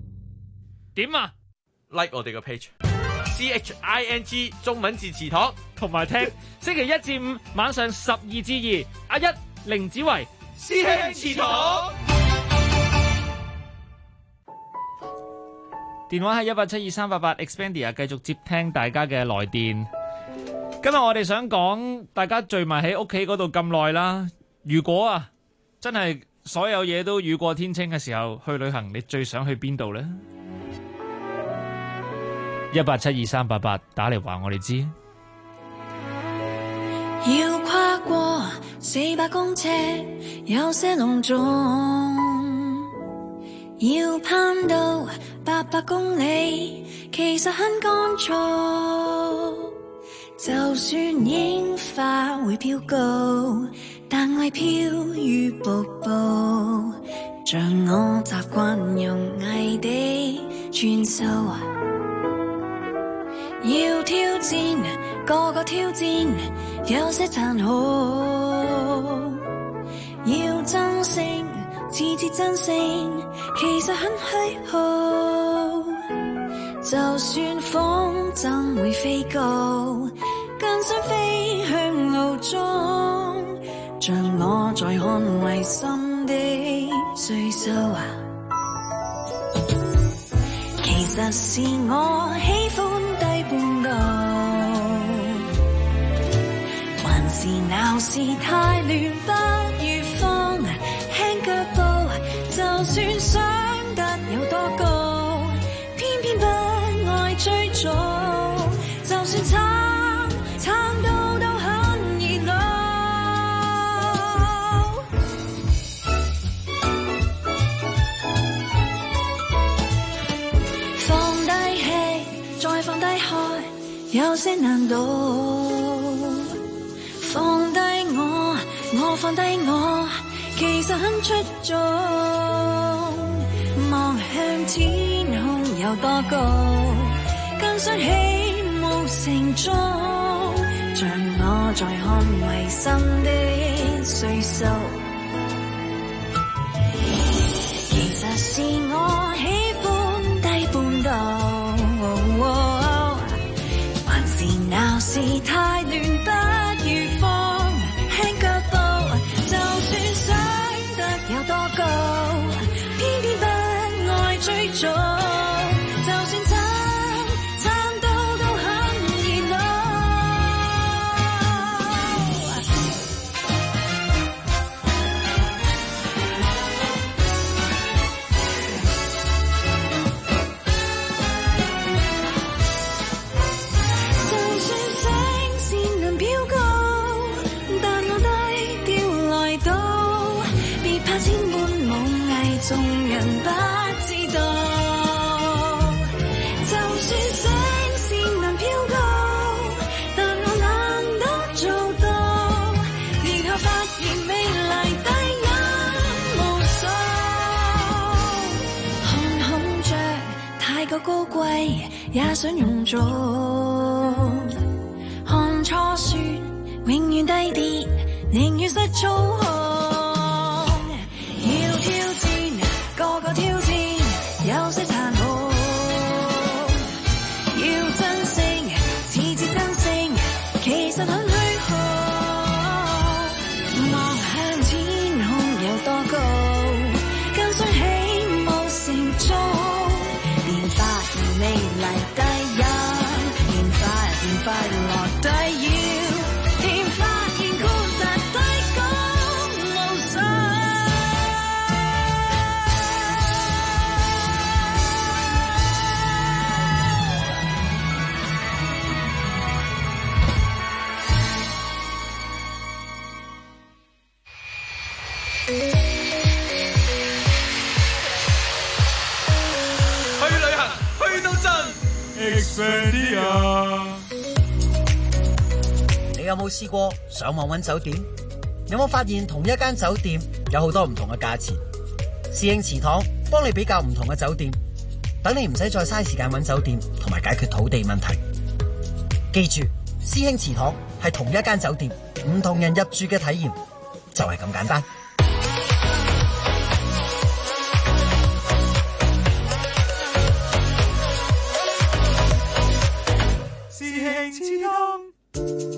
點啊 ！like 我哋個 page，CHING 中文字祠堂。 同埋聽。星期一至五晚上12至2，阿一凌子維師兄祠堂。 電話係1872388 Expandia， 繼續接聽大家嘅來電。今日我哋想講，大家聚埋喺屋企嗰度咁耐啦，如果啊真係所有嘢都雨過天晴嘅時候，去旅行你最想去邊度呢？1872388打嚟話我哋知。 要跨過400公尺，有些隆重；要攀到800公里，其實很乾燥。就算櫻花會飄高，但愛飄於瀑布，像我習慣用藝的傳授。要挑戰，個個挑戰，有些殘酷。要爭勝，次次爭勝，其實很虛耗。就算風箏會飛高，更想飛向路中，像我在捍衛心的歲數。其實是我喜歡低半度，還是鬧市太亂，不如放輕腳步。就算想得有多高，偏偏不愛追逐。就算撐到都很熱鬧。放低氣，再放低開，有些難度。放低我放低我，其實很出眾。望向天空有多高，更想起霧成中，像我在捍衛心的歲數。其實是我喜歡低半度，還是鬧市太亂，不如放輕腳步。就算想得有多高，偏偏不愛追逐。就算撐到都很熱鬧。就算聲線能飆高，但我低調來到，別怕千般武藝，眾人不知道。就算聲線能飆高，但我懶得做到，然後發現美麗低音無數。看孔雀太過高貴，也想用做。看初雪永遠低跌，寧願失操控。要挑戰，個個挑戰，有些殘酷。要爭勝，次次爭勝，其實很虛耗。望向天空有多高，更想起霧成中，連發現美麗低音，連發現快樂低腰，連發現孤獨低谷無數。 去旅行去到盡 Expedia。 你有冇試過上網揾酒店？有冇發現同一間酒店有好多唔同嘅價錢？師兄祠堂幫你比較唔同嘅酒店，等你唔使再嘥時間揾酒店同埋解決土地問題。記住，師兄祠堂係同一間酒店，唔同人入住嘅體驗就係咁簡單。 師兄祠堂。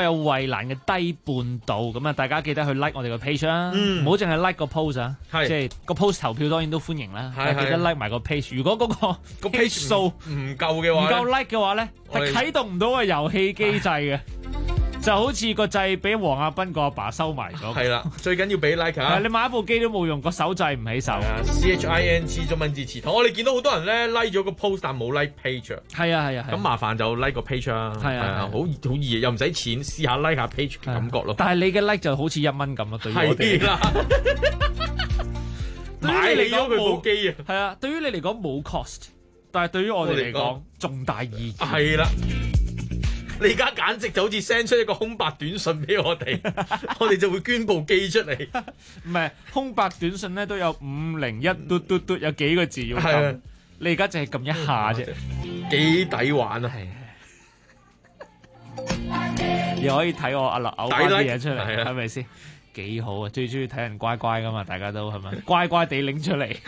有衛蘭嘅低半度，咁啊大家記得去 like 我哋個 page 啦，唔好淨係 like 個 post 啊，即係個 post 投票當然都歡迎啦，但係記得 like 埋個 page。如果嗰個 page 數唔夠嘅話， 唔夠 like 嘅話咧，係啟動唔到個遊戲機制嘅。就好似個掣俾黃亞斌個阿爸收埋咗。 係啦，最緊要俾 like 啊！ 你買一部機都冇用，個手掣唔起手。 CHING 中文字詞堂，我哋見到好多人咧 like 咗個 post 但冇 like page 啊。 係啊，咁麻煩就 like 個 page 啊。係啊，好易，又唔使錢，試下 like 下 page 嘅感覺咯。 但係你嘅 like 就好似1蚊咁咯，對於我哋。 係啦，買你咗佢部機啊！ 係啊，對於你嚟講冇 cost， 但係對於我哋嚟講重大意義。 係啦。你而家簡直就好似 send 出一個空白短信俾我哋，我哋就會捐部機出嚟。 唔係空白短信咧都有501嘟嘟嘟，有幾個字要撳。你而家淨係撳一下啫， 幾抵玩啊！ 又可以睇我阿樂嘔翻啲嘢出嚟，係咪先？幾好啊！最中意睇人乖乖噶嘛，大家都係咪？乖乖地拎出嚟。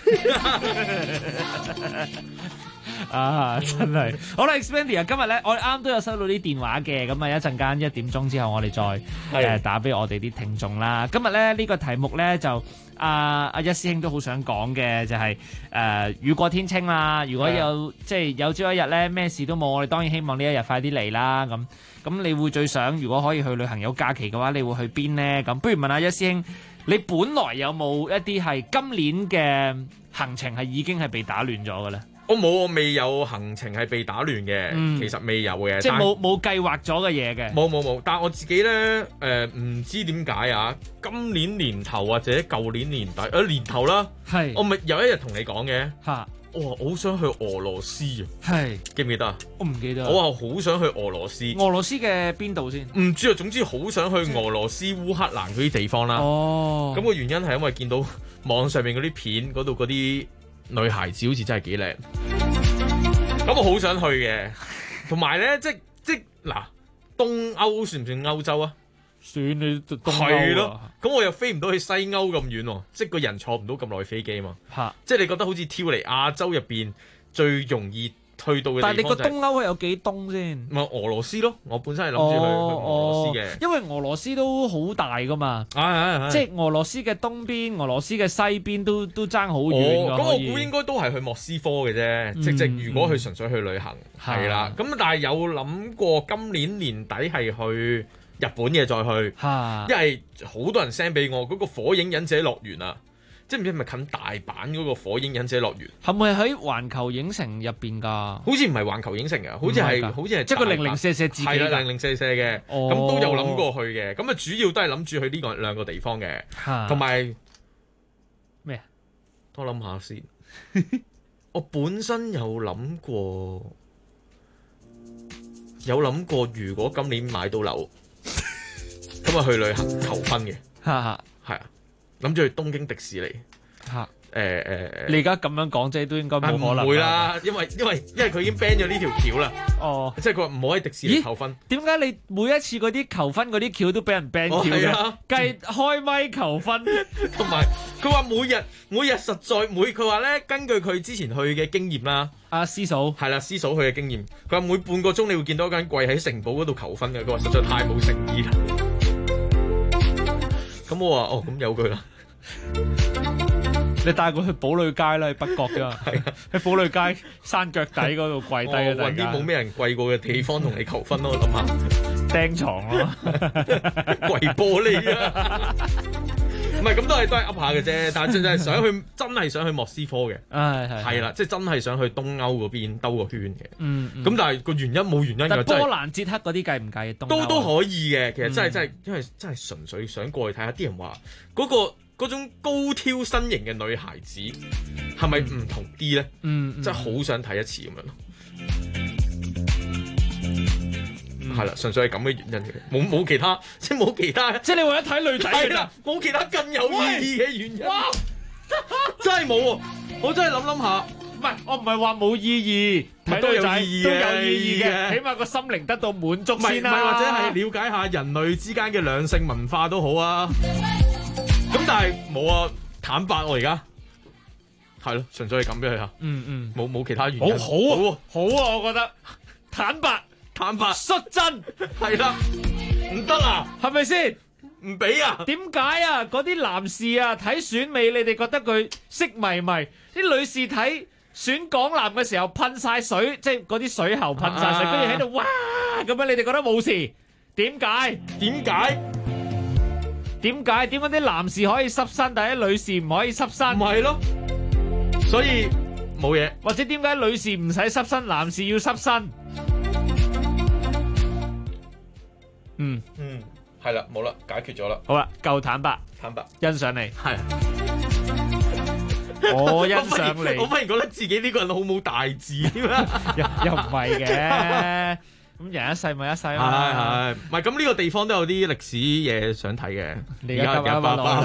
啊，真係好啦 ，Expandy 今日咧，我哋啱都有收到啲電話嘅，咁啊一陣間1點鐘之後，我哋再打俾我哋啲聽眾啦。今日咧呢個題目咧就阿一師兄都好想講嘅，就係雨過天晴啦。如果有即係有朝一日咧咩事都冇，我哋當然希望呢一日快啲嚟啦。咁你會最想如果可以去旅行有假期嘅話，你會去邊呢？咁不如問下一師兄，你本來有冇一啲係今年嘅行程係已經係被打亂咗嘅咧？ 我未有行程係被打亂嘅，其實未有嘅， 即係冇計劃咗嘅嘢嘅。 冇，但係我自己咧唔知點解啊！今年年頭或者舊年年底年頭啦， 係我咪有一日同你講嘅嚇， 我好想去俄羅斯啊！ 係記唔記得啊？ 我唔記得。 我話好想去俄羅斯。 俄羅斯嘅邊度先？ 唔知啊，總之好想去俄羅斯、烏克蘭嗰啲地方啦。哦，咁個原因係因為見到網上面嗰啲片，嗰度嗰啲女孩子好似真係幾靚，咁我好想去嘅。同埋咧，即嗱，東歐算唔算歐洲啊？ 算你東歐係咯。咁我又飛唔到去西歐咁遠喎，即個人坐唔到咁耐飛機嘛。即你覺得好似跳嚟亞洲入邊最容易去到嘅地方， 但係你個東歐係有幾東先？ 咪俄羅斯咯，我本身係諗住去俄羅斯嘅， 因為俄羅斯都好大噶嘛，即係俄羅斯嘅東邊、俄羅斯嘅西邊都爭好遠㗎。 咁我估應該都係去莫斯科嘅啫，即如果佢純粹去旅行係啦。咁但係有諗過今年年底係去日本嘅再去，因為好多人 send 俾我嗰個火影忍者樂園啊。即唔知係咪近大阪嗰個火影忍者樂園？ 係咪喺環球影城入邊㗎？ 好似唔係環球影城㗎，好似係即係個零零舍舍自己㗎， 係啦，零零舍舍嘅。咁都有諗過去嘅。咁啊，主要都係諗住去呢個兩個地方嘅，同埋咩？ 我諗下先。我本身有諗過，如果今年買到樓，咁啊去旅行求婚嘅。係啊。諗住去東京迪士尼嚇，你而家咁樣講啫，都應該冇可能。 唔會啦，因為佢已經 ban 咗呢條橋啦。哦，即係佢話唔好喺迪士尼求婚。 點解你每一次嗰啲求婚嗰啲橋都俾人 ban 橋嘅？計開咪求婚， 同埋佢話每日實在佢話咧，根據佢之前去嘅經驗啦， 阿師嫂係啦，師嫂去嘅經驗，佢話每半個鐘你會見到一個人跪喺城堡嗰度求婚嘅。佢話實在太冇誠意啦。咁我話咁有佢啦。 你帶佢去堡壘街啦，喺北角㗎，喺堡壘街山腳底嗰度跪低啊！ 揾啲冇咩人跪過嘅地方同你求婚咯，我諗下釘床咯， 跪玻璃啊！唔係咁都係噏下嘅啫，但係真係想去莫斯科嘅，係啦，即係真係想去東歐嗰邊兜個圈嘅。咁但係個原因冇原因㗎。 但波蘭捷克嗰啲計唔計？ 都可以嘅，其實真係因為真係純粹想過去睇下。啲人話嗰種高挑身形嘅女孩子係咪唔同啲咧？真係好想睇一次咁樣咯。係啦，純粹係咁嘅原因嘅，冇其他，即係冇其他。 即係你為咗睇女仔嘅啦， 冇其他更有意義嘅原因。哇！真係冇喎，我真係諗下， 唔係我唔係話冇意義，睇女仔都有意義嘅，起碼個心靈得到滿足先啦。 唔係或者係了解下人類之間嘅兩性文化都好啊。咁但係冇啊，坦白我而家係咯，純粹係咁俾佢嚇。冇其他原因。 好啊，我覺得坦白。 率真係啦， 唔得啊， 係咪先？ 唔俾啊？ 點解啊？嗰啲男士啊睇選美，你哋覺得佢色迷迷，啲女士睇選港男嘅時候噴晒水，即係嗰啲水喉噴晒水，跟住喺度哇咁樣，你哋覺得冇事？點解？點解啲男士可以濕身，但係啲女士唔可以濕身？ 唔係咯，所以冇嘢。 或者點解女士唔使濕身，男士要濕身？ 係啦，冇啦，解決咗啦。 好啦，夠坦白，欣賞你。 係。 我欣賞你。 我反而覺得自己呢個人好冇大志又唔係嘅。咁人一世咪一世嘛。 係，唔係咁呢個地方都有啲歷史嘢想睇嘅。 你而家急啊嘛？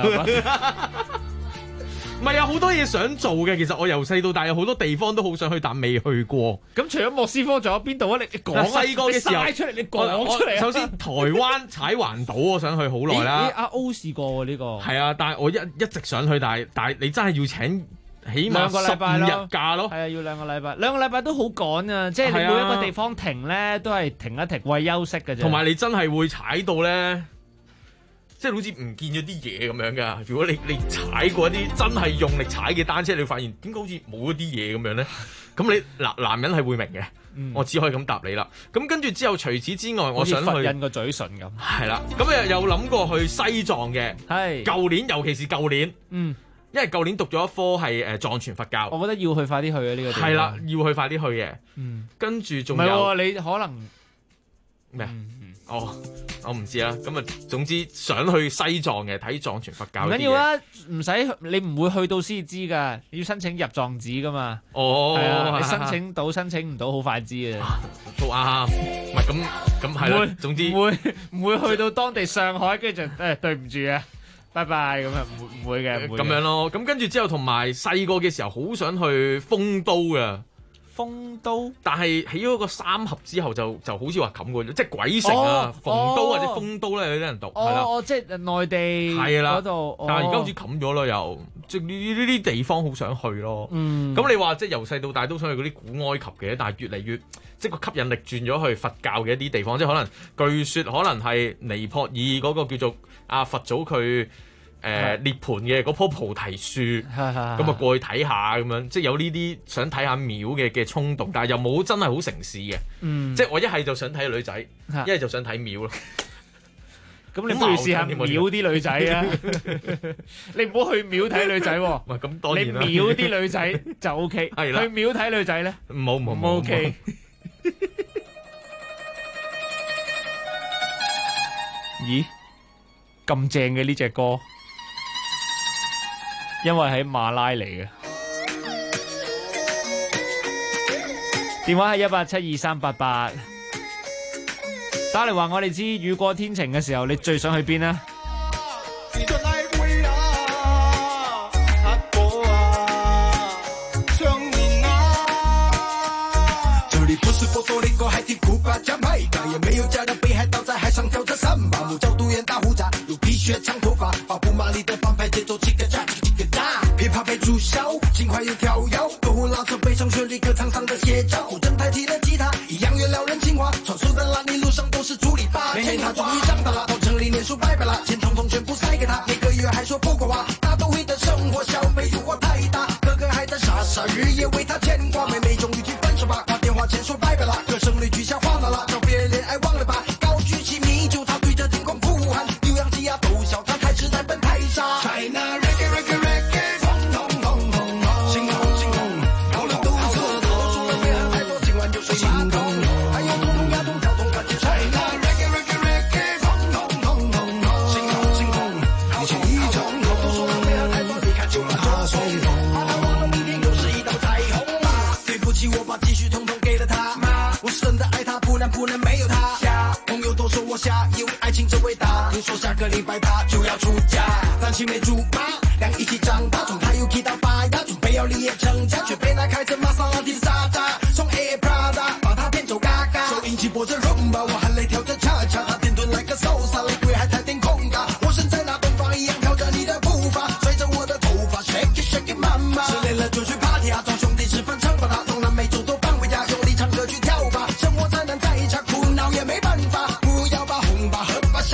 唔係有好多嘢想做嘅，其實我由細到大有好多地方都好想去，但未去過。 咁除咗莫斯科，仲有邊度啊？你講啊！ 細個嘅時候， 你出嚟，你講出嚟。 首先台灣踩環島，我想去好耐啦。 阿歐試過喎呢個。係啊，但係我一直想去，但係你真係要請起碼 2個禮拜 15日假咯。 係啊，要2個禮拜，2個禮拜都好趕啊！即係你每一個地方停咧，都係停一停為休息嘅啫。 同埋你真係會踩到咧。即係好似唔見咗啲嘢咁樣㗎。如果你踩過一啲真係用力踩嘅單車，你會發現點解好似冇一啲嘢咁樣咧？咁你男人係會明嘅，我只可以咁答你啦。咁跟住之後，除此之外，我想去佛印個嘴唇咁。 係啦，咁有諗過去西藏嘅。係舊年，尤其是舊年，因為舊年讀咗一科係藏傳佛教。 我覺得要去快啲去啊！呢個地方係啦，要去快啲去嘅。跟住仲有唔係喎，你可能咩？我唔知啦，咁啊，總之想去西藏嘅睇藏傳佛教。 唔緊要啊，唔使你唔會去到先知㗎，你要申請入藏紙㗎嘛。 係啊，你申請到申請唔到好快知嘅。 都啱，唔係咁係啦。總之唔會去到當地上海，跟住就對唔住啊，拜拜咁啊，唔會嘅。 咁樣咯，咁跟住之後同埋細個嘅時候好想去豐都㗎。 豐都， 但係起咗個三峽之後就好似話冚過咗，即係鬼城啊，豐都或者豐都咧，有啲人讀係啦。 即係內地係啦嗰度， 但係而家好似冚咗咯，又即係呢啲地方好想去咯。咁你話即係由細到大都想去嗰啲古埃及嘅，但係越嚟越即係個吸引力轉咗去佛教嘅一啲地方，即係可能據說可能係尼泊爾嗰個叫做佛祖佢。涅槃嘅嗰棵菩提樹，咁啊過去睇下咁樣，即係有呢啲想睇下廟嘅衝動，但係又冇真係好成事嘅。即係我一係就想睇女仔，一係就想睇廟咯。 咁你不如試下廟啲女仔啊！你唔好去廟睇女仔喎。 咁當然啦。 你廟啲女仔就 OK， 係啦。 去廟睇女仔咧， 唔 OK。咦？咁正嘅呢隻歌？因為喺馬拉嚟嘅，電話係1872388，打嚟話我哋知雨過天晴嘅時候，你最想去邊啊？ 别怕被注销，尽快又跳跃，歌舞拉扯悲伤旋律，歌唱上的写照，古筝代替了吉他，一样原谅人情话，穿梭在烂泥路上都是助力吧。天他终于长大了，到城里念书拜拜了，钱统统全部塞给他，每个月还说不够花，大都会的生活消费诱惑太大，哥哥还在傻傻日夜为他牵挂，妹妹终于提分手吧，挂电话前说拜拜了，歌声里取消晃了啦，找别人恋爱忘了吧，高举起米酒，他对着天空呼喊，牛羊鸡鸭都笑，他开始在奔太沙。China reggae reggae reggae。不能没有他，朋友都说我瞎，以为爱情真伟大。听说下个礼拜他就要出嫁，咱青梅竹马，俩一起长大，从他又提到发芽，准备要立业成家，却被那开着玛莎拉蒂的渣渣从 Air Prada 把他骗走嘎嘎。收音机播着 rumba， 我含泪跳着恰恰，他点顿来个 salsa， 雷鬼还踩点空嘎，我身在那东方一样跳着你的步伐，甩着我的头发 shake it shake it mama， 失恋了就去 party 啊，找兄弟吃饭惩罚他，从南美洲都搬回家，用力唱歌去跳吧，生活再难再差，苦恼也没办法，不要把红吧喝吧。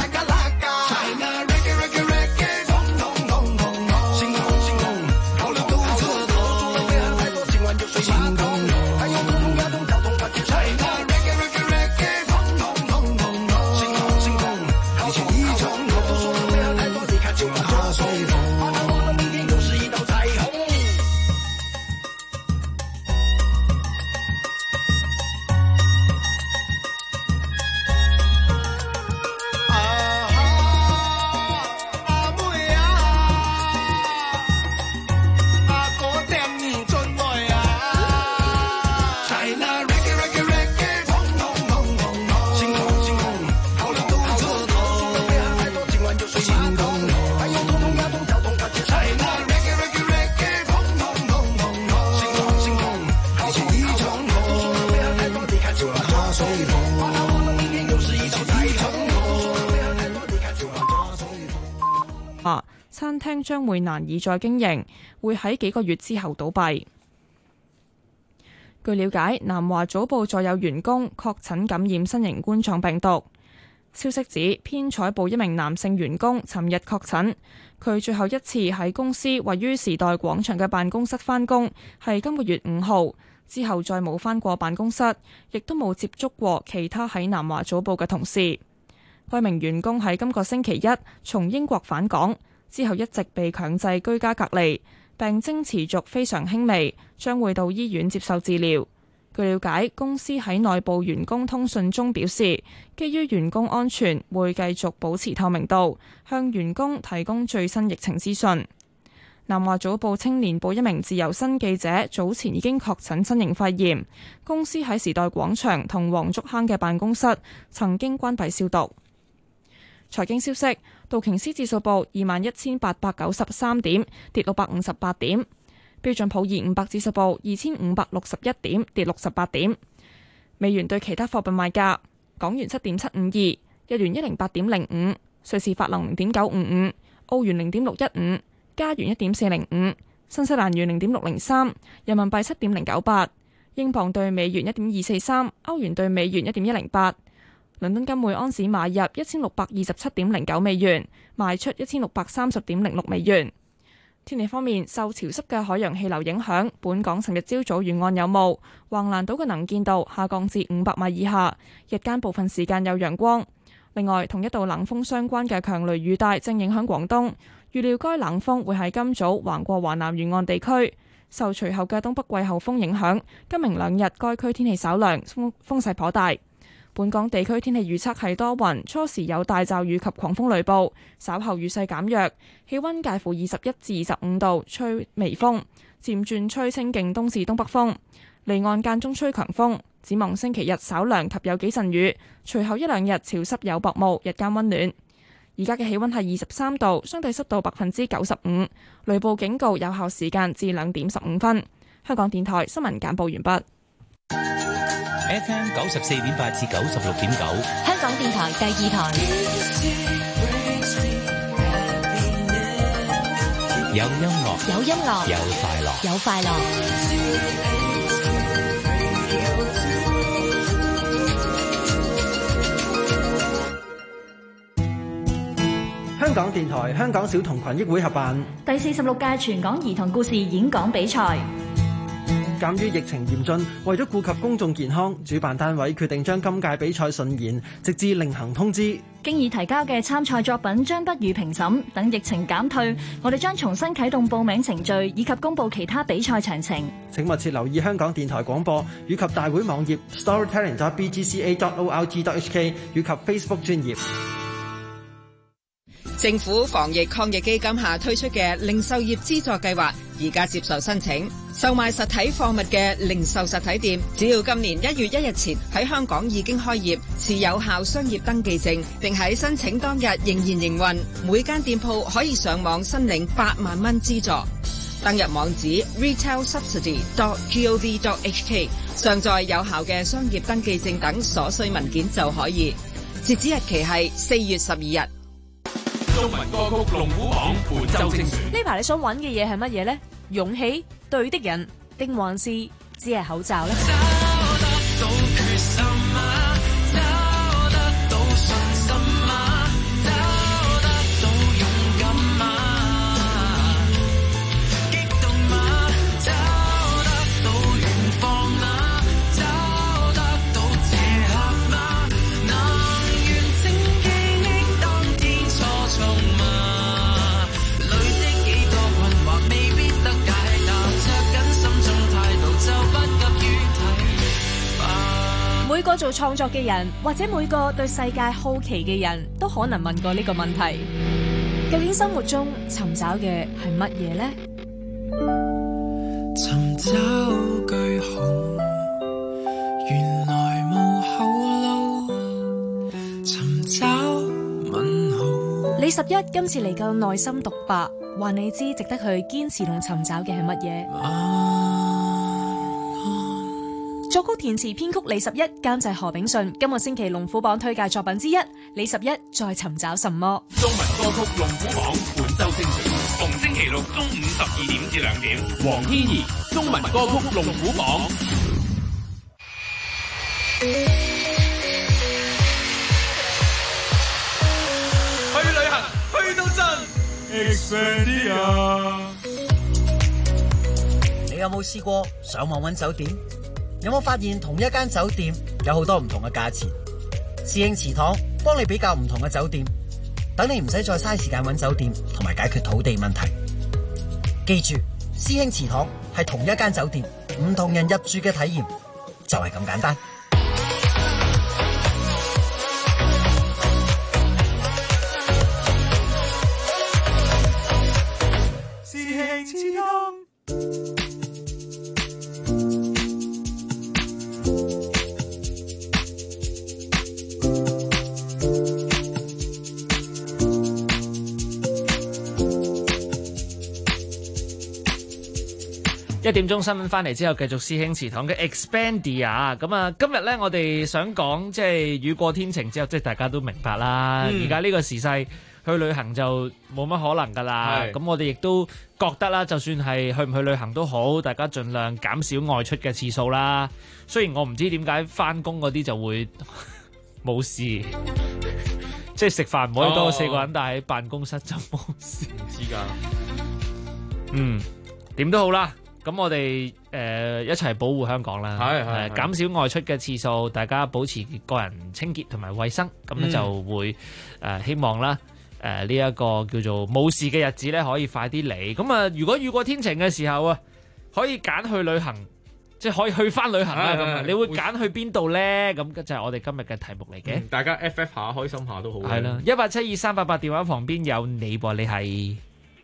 話餐廳將會難以再經營，會喺幾個月之後倒閉。據了解，南華早報再有員工確診感染新型冠狀病毒。消息指，編採部一名男性員工尋日確診，佢最後一次喺公司位於時代廣場嘅辦公室返工係今個月5號，之後再冇返過辦公室，亦都冇接觸過其他喺南華早報嘅同事。該名員工喺今個星期一從英國返港，之後一直被強制居家隔離，病徵持續非常輕微，將會到醫院接受治療。據了解，公司喺內部員工通訊中表示，基於員工安全，會繼續保持透明度，向員工提供最新疫情資訊。南華早報青年部一名自由身記者早前已經確診新型肺炎，公司喺時代廣場同黃竹坑嘅辦公室曾經關閉消毒。財經消息，道瓊斯指數報21,893點，跌658點。標準普爾500指數報2561點，跌68點。美元對其他貨幣賣價：港元7.752，日元108.05，瑞士法郎0.955，澳元0.615，加元1.405，新西蘭元0.603，人民幣7.098，英鎊對美元1.243，歐元對美元1.108。倫敦金每安士買入1627.09美元，賣出1630.06美元。天氣方面，受潮濕嘅海洋氣流影響，本港尋日朝早沿岸有霧，橫瀾島嘅能見度下降至500米以下，日間部分時間有陽光。另外，同一道冷鋒相關嘅強雷雨帶正影響廣東，預料該冷鋒會喺今早橫過華南沿岸地區。受隨後嘅東北季候風影響，今明兩日該區天氣稍涼，風勢頗大。本港地區天氣預測係多雲，初時有大驟雨及狂風雷暴，稍後雨勢減弱，氣溫介乎21至25度，吹微風，漸轉吹清勁東至東北風，離岸間中吹強風。展望星期日稍涼及有幾陣雨，隨後一兩日潮濕有薄霧，日間溫暖。而家嘅氣溫係23度，相對濕度95%，雷暴警告有效時間至2點15分。香港電台新聞簡報完畢。 FM 94.8至96.9， 香港電台第2台。 有音樂， 有音樂， 有快樂， 有快樂。 香港電台、香港小童群益會合辦第46屆全港兒童故事演講比賽。 鑑於疫情嚴峻，為咗顧及公眾健康，主辦單位決定將今屆比賽順延，直至另行通知。 經已提交嘅參賽作品將不予評審，等疫情減退，我哋將重新啟動報名程序以及公佈其他比賽詳情。 請密切留意香港電台廣播以及大會網頁 storytelling.bgca.org.hk 以及 Facebook 專頁。 政府防疫抗疫基金下推出嘅零售業資助計劃，而家接受申請。售賣實體貨物嘅零售實體店，只要今年1月1日前喺香港已經開業，持有效商業登記證，並喺申請當日仍然營運，每間店鋪可以上網申領8萬蚊資助。登入網址 retailsubsidy.gov.hk， 上載有效嘅商業登記證等所需文件就可以。截止日期係4月12日。 中文歌曲龍虎榜本周精選。 呢排你想揾嘅嘢係乜嘢呢？勇氣、對的人，定還是只係口罩呢？每個做創作嘅人，或者每個對世界好奇嘅人都可能問過呢個問題：究竟生活中尋找嘅係乜嘢呢？ 尋找句號，原來無後路，尋找問號。 李十一今次嚟個內心獨白，話你知值得去堅持同尋找嘅係乜嘢？作曲填詞編曲李十一，監製何炳順。今個星期龍虎榜推介作品之一，李十一在尋找什麼？ 中文歌曲龍虎榜本周中午12點至2點。黃天怡中文歌曲龍虎榜。 去旅行去到真 Expedia。 你有冇試過上網揾酒店？有冇發現同一間酒店有好多唔同嘅價錢？師兄祠堂幫你比較唔同嘅酒店，等你唔使再嘥時間揾酒店同埋解決土地問題。記住，師兄祠堂係同一間酒店，唔同人入住嘅體驗就係咁簡單。 師兄祠堂。 1點鐘新聞翻嚟之後，繼續師兄祠堂嘅 Expedia。咁啊，今日咧我哋想講即係雨過天晴之後，即係大家都明白啦。而家呢個時勢去旅行就冇乜可能㗎啦。咁我哋亦都覺得啦，就算係去唔去旅行都好，大家盡量減少外出嘅次數啦。雖然我唔知點解翻工嗰啲就會冇事，即係食飯唔可以多過4個人，但係喺辦公室就冇事。 唔知㗎。 點都好啦。咁我哋一齊保護香港啦，減少外出嘅次數，大家保持個人清潔同埋衛生，咁咧就會希望啦呢一個叫做冇事嘅日子咧可以快啲嚟。咁啊，如果雨過天晴嘅時候啊，可以揀去旅行，即係可以去翻旅行啦。咁啊，你會揀去邊度咧？咁就係我哋今日嘅題目嚟嘅。 大家 FF 下開心下都好。 係啦，1872388電話旁邊有你噃，你係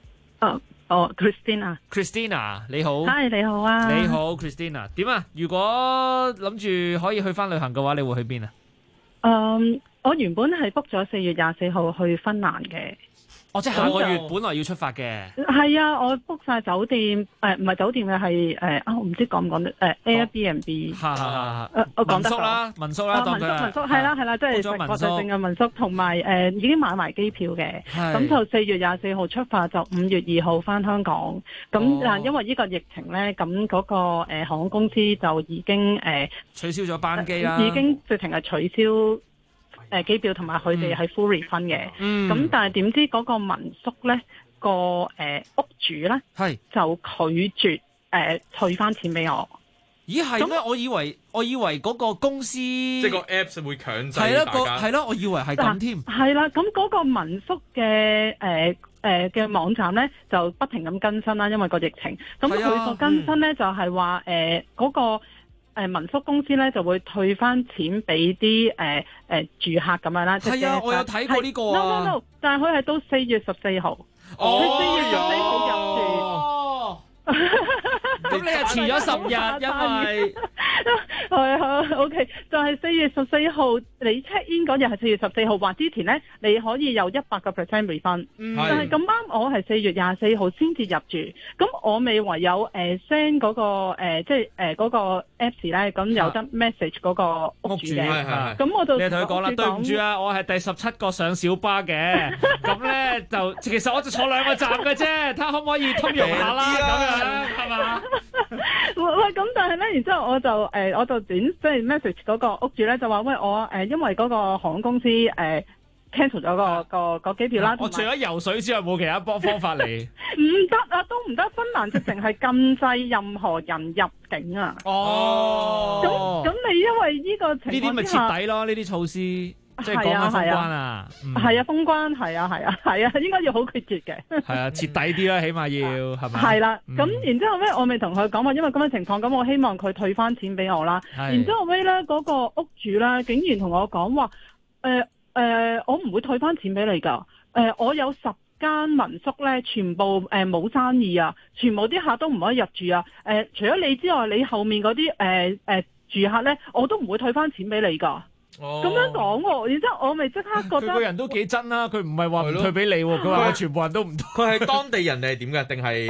Christina 你好。 Hi 你好啊。 你好 Christina， 點啊？如果諗住可以去翻旅行嘅話，你會去邊啊？ 我原本係 book 咗4月24號去芬蘭嘅。 即係下個月本來要出發嘅。 係啊，我 book 晒酒店，唔係酒店嘅係我唔知講唔講得Airbnb。我講得民宿啦， 民宿係啦，即係國際性嘅民宿，同埋已經買埋機票嘅。咁就4月24號出發，就5月2號翻香港。咁但因為呢個疫情咧，咁嗰個航空公司就已經取消咗班機啦， 已經直情係取消。機票同埋佢哋係 full refund 嘅，咁但係點知嗰個民宿咧個屋主咧就拒絕退翻錢俾我。 咦係咩？我以為嗰個公司即係個 apps 會強制大家係咯，我以為係咁添。 係啦，咁嗰個民宿嘅嘅網站咧就不停咁更新啦，因為個疫情。咁佢個更新咧就係話嗰個。民宿公司咧就會退翻錢俾啲住客咁樣啦。 係啊，我有睇過呢個啊。 No， 但係佢係到4月14號。佢4月14號入住。 咁你係遲咗10日，因為係OK， 就係4月14號你 check in 嗰日係4月14號，或之前咧你可以有100% refund。但係咁啱我係4月24號先至入住，咁我未唯有send 嗰個即係嗰個 apps 咧，咁有得 message 嗰個屋主嘅。咁我就你同佢講啦，對唔住啊，我係第17個上小巴嘅，咁咧就其實我就坐2個站嘅啫，睇下可唔可以通融下啦，咁樣。係嘛？ 喂，咁但係咧，然之後我就即係 message 嗰個屋主咧，就話喂我因為嗰個航空公司cancel 咗個機票啦。 我除咗游水之外，冇其他方法嚟。 唔得啊，都唔得！芬蘭直情係禁制任何人入境啊。咁你因為呢個情況之下，呢啲咪徹底咯？呢啲措施。即係講緊封關啊， 係啊，封關係啊，應該要好決絕嘅。 係啊，徹底啲啦，起碼要係咪？ 係啦，咁然之後咧，我咪同佢講話，因為咁嘅情況，咁我希望佢退翻錢俾我啦。然之後咧，嗰個屋主咧，竟然同我講話，我唔會退翻錢俾你㗎。我有10間民宿咧，全部冇生意啊，全部啲客都唔可以入住啊。除咗你之外，你後面嗰啲住客咧，我都唔會退翻錢俾你㗎。咁樣講喎，然之後我咪即刻覺得佢個人都幾真啦，佢唔係話唔退俾你喎，佢話我全部人都唔退。 佢係當地人定係點㗎？定係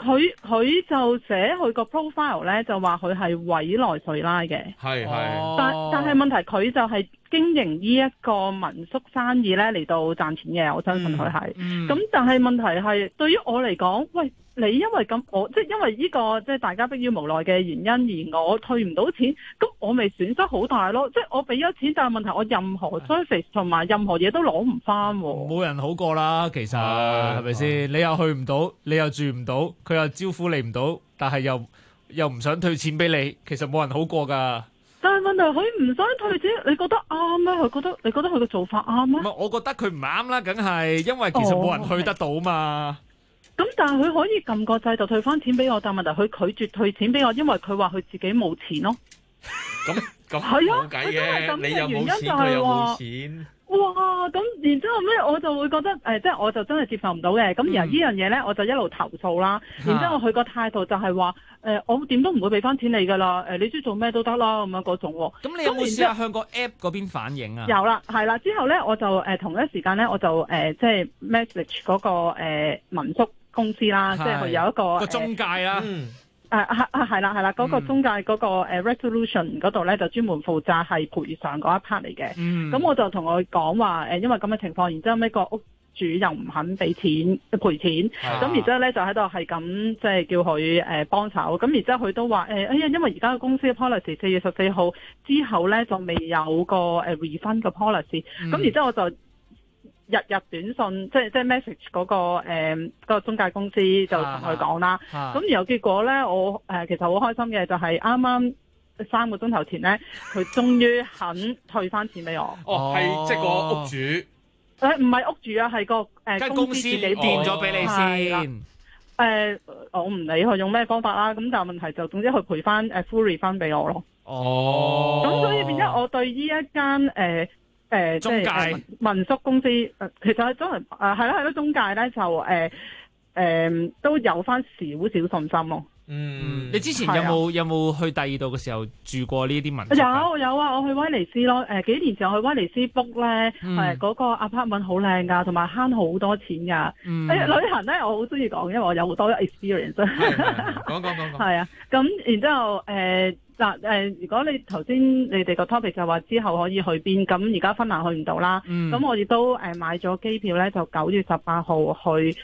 佢就寫佢個 profile 咧，就話佢係委內瑞拉嘅。 係。 但係問題佢就係經營呢一個民宿生意咧嚟到賺錢嘅，我相信佢係。咁但係問題係對於我嚟講，喂，你因為咁即係因為呢個即係大家迫於無奈嘅原因而我退唔到錢，咁我咪損失好大咯。即係我俾咗錢，但係問題我任何 service 同埋任何嘢都攞唔翻。 冇人好過啦，其實係咪先？你又去唔到，你又住唔到，佢又招呼你唔到，但係又唔想退錢俾你，其實冇人好過㗎。 但係問題佢唔想退錢，你覺得啱咩？你覺得佢嘅做法啱咩？ 唔係，我覺得佢唔啱啦，梗係，因為其實冇人去得到嘛。 咁但係佢可以撳個掣就退翻錢俾我，但係問題佢拒絕退錢俾我，因為佢話佢自己冇錢咯。 咁係啊， 冇計嘅，你又冇錢， 就佢又話冇錢。 哇！咁然之後咩？我就會覺得即係我就真係接受唔到嘅。咁然後呢樣嘢咧，我就一路投訴啦。然之後佢個態度就係話我點都唔會俾翻錢你㗎啦。你中意做咩都得啦，咁樣嗰種喎。 咁你有冇試下向個 app 嗰邊反映啊？ 有啦，係啦。之後咧，我就同一時間咧，我就即係 message 嗰個民宿公司啦，即係佢有一個中介啦。 係啦，嗰個中介嗰個resolution 嗰度咧就專門負責係賠償嗰一 part 嚟嘅。咁我就同佢講話因為咁嘅情況，然之後呢個屋主又唔肯俾錢賠錢，咁然之後咧就喺度係咁即係叫佢幫手。咁然之後佢都話因為而家個公司嘅 policy 4月14號之後咧就未有個refund 嘅 policy。咁然之後我就日短信即係 message 嗰個中介公司就同佢講啦，咁然後結果咧我其實好開心嘅就係啱啱3個鐘頭前咧，佢終於肯退翻錢俾我。 係即係個屋主， 唔係屋主啊，係個公司自己變咗俾你先。 我唔理佢用咩方法啦，咁但係問題就總之佢賠翻full refund 俾我咯。咁所以變咗我對呢一間中介民宿公司其實係真係係咯中介咧就都有翻少少信心咯。 你之前有冇去第二度嘅時候住過呢啲民宿？ 有啊，我去威尼斯咯。幾年前我去威尼斯 book 咧，嗰個 apartment 好靚㗎，同埋慳好多錢㗎。旅行咧我好中意講，因為我有好多 experience。 講。 係啊，咁然之後如果你頭先你哋個 topic 就話之後可以去邊，咁而家芬蘭去唔到啦。咁我亦都買咗機票咧，就9月18號去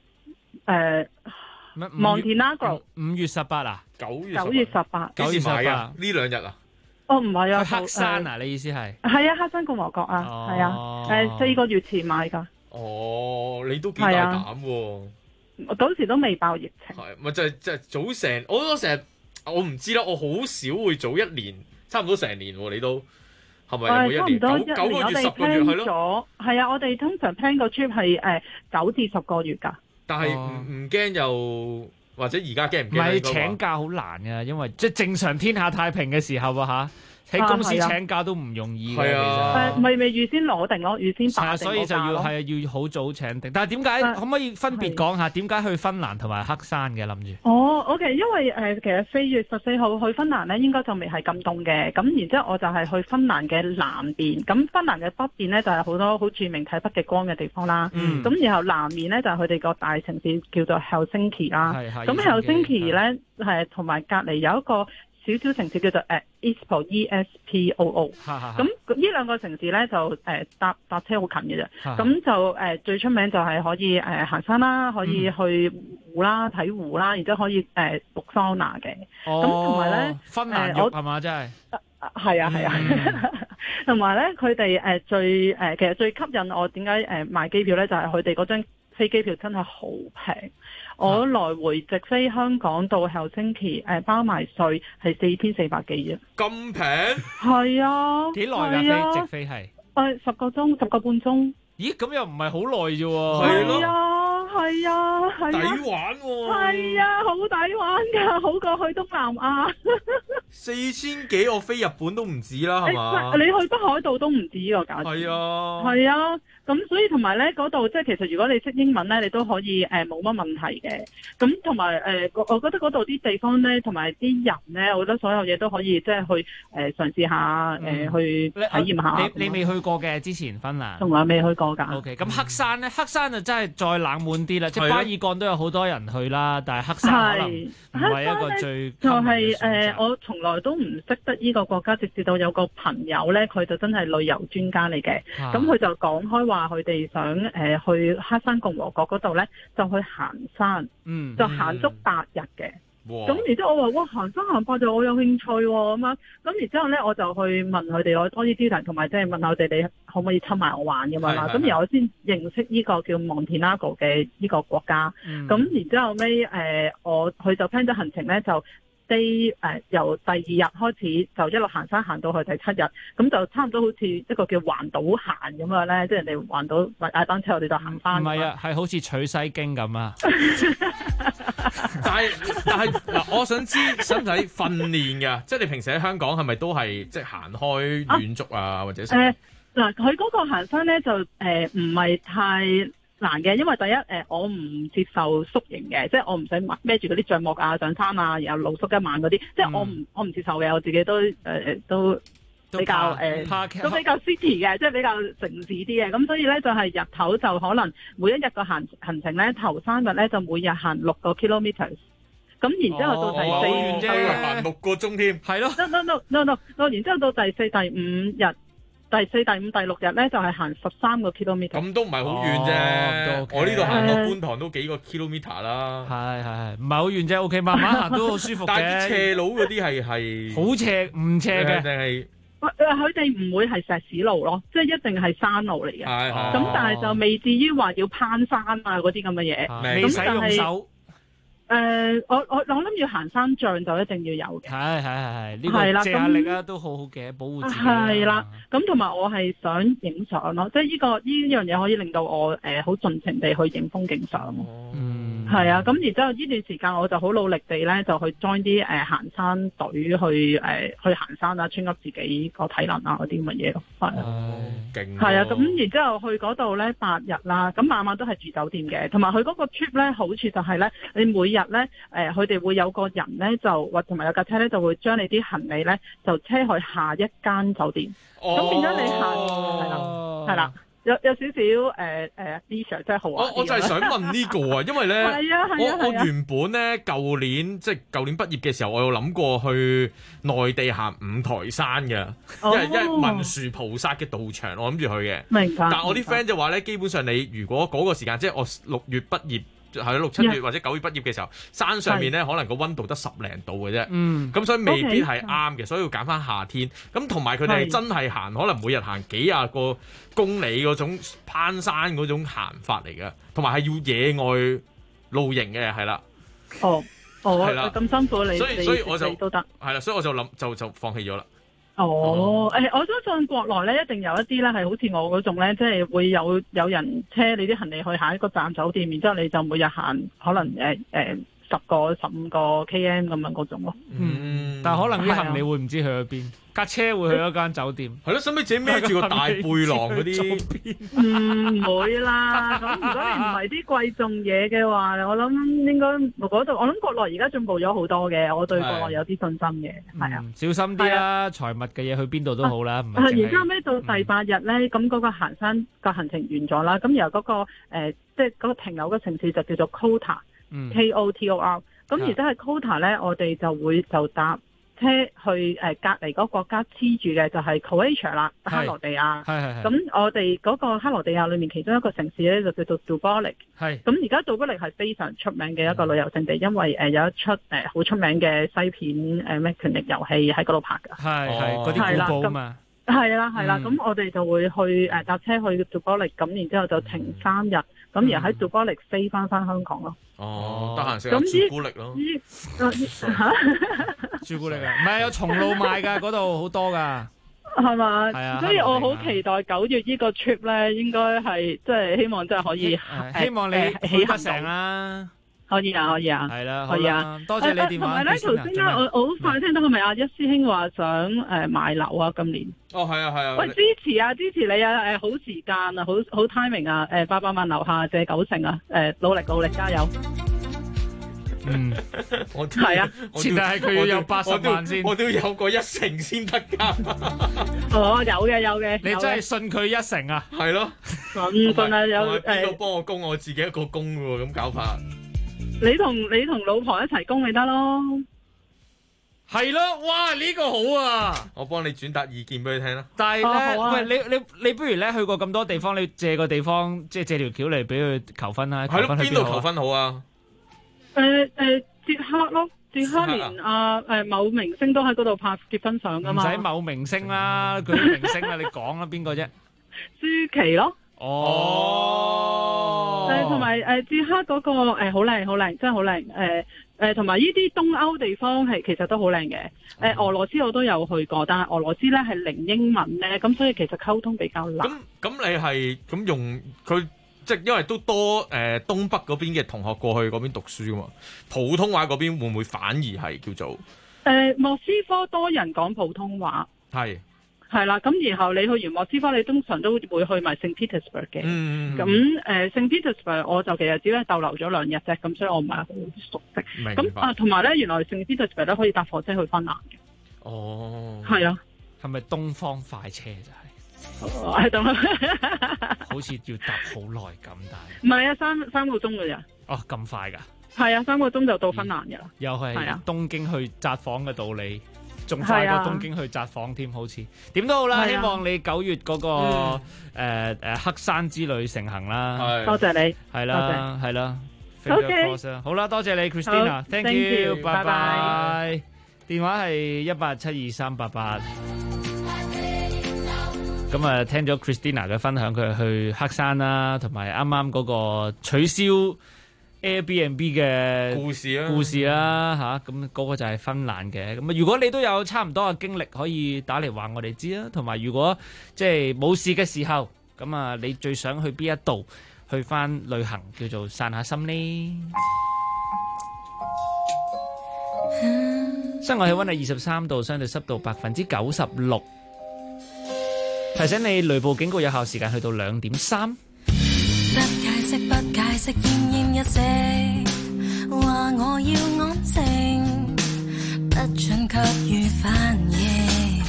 Montenegro。 5月18啊 ？9 月18。 幾時買啊？呢2日啊？ 唔係啊， 黑山啊？你意思係？ 係啊，黑山共和國啊，係啊，4個月前買㗎。 你都幾大膽喎！ 嗰時都未爆疫情。 咪就係早成，我唔知啦，我好少會早1年，差唔多成年喎。你都係咪每一年9個月10個月係咯？ 係啊，我哋通常 plan 個 trip 係9至10個月㗎。 但係唔驚又或者而家驚唔驚？ 唔係請假好難㗎，因為即係正常天下太平嘅時候喺公司請假都唔容易嘅。 係啊， 未預先攞定咯，預先打定。 所以就要好早請定。但係點解可唔可以分別講下點解去芬蘭同埋黑山嘅諗住 ？OK， 因為其實4月14號去芬蘭咧，應該就未係咁凍嘅。咁然之後我就係去芬蘭嘅南邊，咁芬蘭嘅北邊咧就係好多好著名睇北極光嘅地方啦。咁然後南面咧就係佢哋個大城市叫做 Helsinki 啦。咁 Helsinki 咧係同埋隔離有一個少少城市叫做Espoo ESPOO，咁呢兩個城市咧就搭車好近嘅啫，咁就最出名就係可以行山啦，可以去湖啦睇湖啦，然之後可以沐桑拿嘅，咁同埋咧芬蘭浴係嘛，真係係啊，同埋咧佢哋其實最吸引我點解買機票咧，就係佢哋嗰張飛機票真係好平。我來回直飛香港到後星期包埋稅係4400幾啫。 咁平？ 係啊。 幾耐㗎？直飛係 10個鐘，10個半鐘。 咦？咁又唔係好耐啫喎。 係咯。 係啊。 抵玩喎。 係啊，好抵玩㗎，好過去東南亞。 4000幾，我飛日本都唔止啦，係嘛？ 你去北海道都唔止個價錢。 係啊。 係啊。 咁所以同埋咧嗰度即係其實如果你識英文咧，你都可以冇乜問題嘅。咁同埋我覺得嗰度啲地方咧，同埋啲人咧，我覺得所有嘢都可以即係去嘗試下去體驗下。 你未去過嘅之前芬蘭？ 從來未去過㗎。 OK， 咁黑山咧，黑山就真係再冷門啲啦。即係巴爾幹都有好多人去啦，但係黑山可能唔係一個最就係我從來都唔識得呢個國家，直至到有個朋友咧，佢就真係旅遊專家嚟嘅。咁佢就講開話，佢哋想去黑山共和國嗰度咧，就去行山，就行足8日嘅。咁然之後我話哇，行山行8日我有興趣喎咁樣。咁然之後咧我就去問佢哋攞多啲 detail，同埋即係問下佢哋你可唔可以親埋我玩咁樣啦。咁然後我先認識呢個叫 Montenegro 嘅呢個國家。咁然之後尾佢就 plan 咗行程咧就。由第2日開始就一路行山行到去第7日，咁就差唔多好似一個叫環島行咁樣咧，即係人哋環島踩單車，我哋就行翻。 唔係啊，係好似取西經咁啊！ 但係嗱，我想知使唔使訓練㗎？即係你平時喺香港係咪都係即係行開遠足啊，或者嗱，佢嗰個行山咧就唔係太難嘅，因為第一我唔接受宿營嘅，即係我唔使孭住嗰啲帳幕啊上山啊，然後露宿一晚嗰啲，即係我唔接受嘅，我自己都比較都比較 city 嘅，即係比較城市啲嘅，咁所以咧就係日頭就可能每一日個行程咧頭3日咧就每日行6個 kilometers， 咁然之後到第4日行6個鐘添，係咯 no， 然之後到第4、第5日。第4、第5、第6日咧就係行13個 kilometer， 咁都唔係好遠啫。我呢度行到觀塘都幾個 kilometer 啦。 係唔係好遠啫 ？OK， 慢慢行都好舒服嘅。 但係啲斜路嗰啲係好斜唔斜嘅， 定係佢哋唔會係石屎路咯，即係一定係山路嚟嘅。咁但係就未至於話要攀山啊嗰啲咁嘅嘢。 未使用手。 我諗要行山杖就一定要有嘅。 係呢個借壓力啊都好好嘅，保護自己。 係啦，咁同埋我係想影相咯，即係呢樣嘢可以令到我好盡情地去影風景相。係啊，咁然之後呢段時間我就好努力地咧就去 join 啲行山隊去行山啊，穿up自己個體能啊嗰啲咁嘅嘢咯。係啊， 勁。 係啊，咁然之後去嗰度咧8日啦，咁晚晚都係住酒店嘅，同埋佢嗰個 trip 咧好處就係咧，你每日咧佢哋會有個人咧或同埋有架車咧就會將你啲行李咧就車去下一間酒店，咁變咗你行係啦。有少少leisure 真係好玩。 我就係想問呢個啊，因為咧，我原本咧舊年畢業嘅時候，我有諗過去內地行五台山嘅，因為文殊菩薩嘅道場，我諗住去嘅。 明白。 但我啲 friend 就話咧，基本上你如果嗰個時間，即係我6月畢業。係6、7月或者9月畢業嘅時候，山上面咧可能個溫度得10零度嘅啫，咁所以未必係啱嘅，所以要揀翻夏天。咁同埋佢哋係真係行，可能每日行幾廿個公里嗰種攀山嗰種行法嚟嘅，同埋係要野外露營嘅，係啦。 係啦，咁辛苦你， 所以我就都得。 係啦，所以我就諗就放棄咗啦。 我相信國內咧一定有一啲咧係好似我嗰種咧，即係會有人車你啲行李去下一個站酒店，然之後你就每日行可能10個15個 km 咁樣嗰種咯。 但係可能啲行李會唔知去咗邊，架車會去咗間酒店。 係咯，使唔使自己孭住個大背囊嗰啲？ 唔會啦。咁如果你唔係啲貴重嘢嘅話，我諗應該嗰度。我諗國內而家進步咗好多嘅，我對國內有啲信心嘅。係啊， 小心啲啦，財物嘅嘢去邊度都好啦。 然之後尾到第8日咧，咁嗰個行山個行程完咗啦。咁然後嗰個即係嗰個停留嘅城市就叫做 Kotor。Kotor，咁而家喺 Kotor 咧，我哋就搭車去隔離嗰個國家黐住嘅就係 Croatia 啦，克羅地亞。咁我哋嗰個克羅地亞裏面其中一個城市咧就叫做 Dubrovnik。咁而家 Dubrovnik係非常出名嘅一個旅遊勝地，因為有一出好出名嘅西片咩權力遊戲喺嗰度拍㗎。 嗰啲古堡啊嘛。 係啦，咁我哋就會去搭車去 Dubrovnik，咁然之後就停3日，咁然後喺 Dubrovnik飛翻香港咯。 得閒食下朱古力咯。 朱古力啊，唔係有松露賣㗎，嗰度好多㗎。 係嘛？ 係啊， 所以我好期待9月呢個 trip 咧，應該係即係希望真係可以希望你起得成啦。 可以啊，可以啊， 係啦， 可以啊， 多謝你電話。 同埋咧，頭先咧，我好快聽到係咪阿一師兄話想買樓啊？今年哦，係啊，係啊。 喂，支持你啊！好時間啊，好 timing 啊！800萬樓下借90啊！努力加油！ 我係啊， 前提係佢要有80萬先， 我都要有個1成先得㗎。 哦，有嘅， 你真係信佢1成啊？ 係咯， 信啊，有邊個幫我供？我自己一個供喎，咁搞法。 你同老婆一齊供咪得咯？ 係咯，哇！呢個好啊， 我幫你轉達意見俾你聽啦。 但係咧，喂，你不如咧去過咁多地方，你借個地方，即係借條橋嚟俾佢求婚啦。 係咯，邊度求婚好啊？ 捷克咯，捷克連某明星都喺嗰度拍結婚相噶嘛。 唔使某明星啦，佢啲明星啦，你講啦，邊個啫？ 舒淇咯。 哦。 同埋捷克嗰個好靚，真係好靚。同埋呢啲東歐地方其實都好靚嘅。俄羅斯我都有去過，但係俄羅斯咧係零英文咧，咁所以其實溝通比較難。 咁你係咁用佢？即係因為都多東北嗰邊嘅同學過去嗰邊讀書㗎嘛，普通話嗰邊會唔會反而係叫做莫斯科多人講普通話？ 係啦，咁然後你去完莫斯科，你通常都會去埋聖 Petersburg 嘅。咁聖 Petersburg 我就其實只係逗留咗2日啫，咁所以我唔係好熟悉。咁同埋咧，原來聖 Petersburg 咧可以搭火車去芬蘭嘅。 哦， 係啊， 係咪東方快車就係？ 係咁啦， 好似要搭好耐咁，但係唔係啊，三個鐘㗎咋？ 哦，咁快㗎？ 係啊，3個鐘就到芬蘭㗎啦。 又係東京去札幌嘅道理，仲快過東京去札幌添，好似點都好啦。希望你9月嗰個黑山之旅成行啦。 多謝你， 係啦，係啦。 OK， 好啦，多謝你 Christina，Thank you，拜拜。電話係1872388。咁啊，聽咗 Christina 嘅分享，佢去黑山啦，同埋啱啱嗰個取消 Airbnb 嘅故事啦嚇，咁嗰個就係芬蘭嘅。咁啊，如果你都有差唔多嘅經歷，可以打嚟話我哋知啊。同埋如果即係冇事嘅時候，咁啊，你最想去邊一度去返旅行，叫做散下心呢？室外氣溫係23度，相對濕度96%。提醒你，雷暴警告有效時間去到2點3。 不解釋，奄奄一息，話我要安靜，不准給予反應。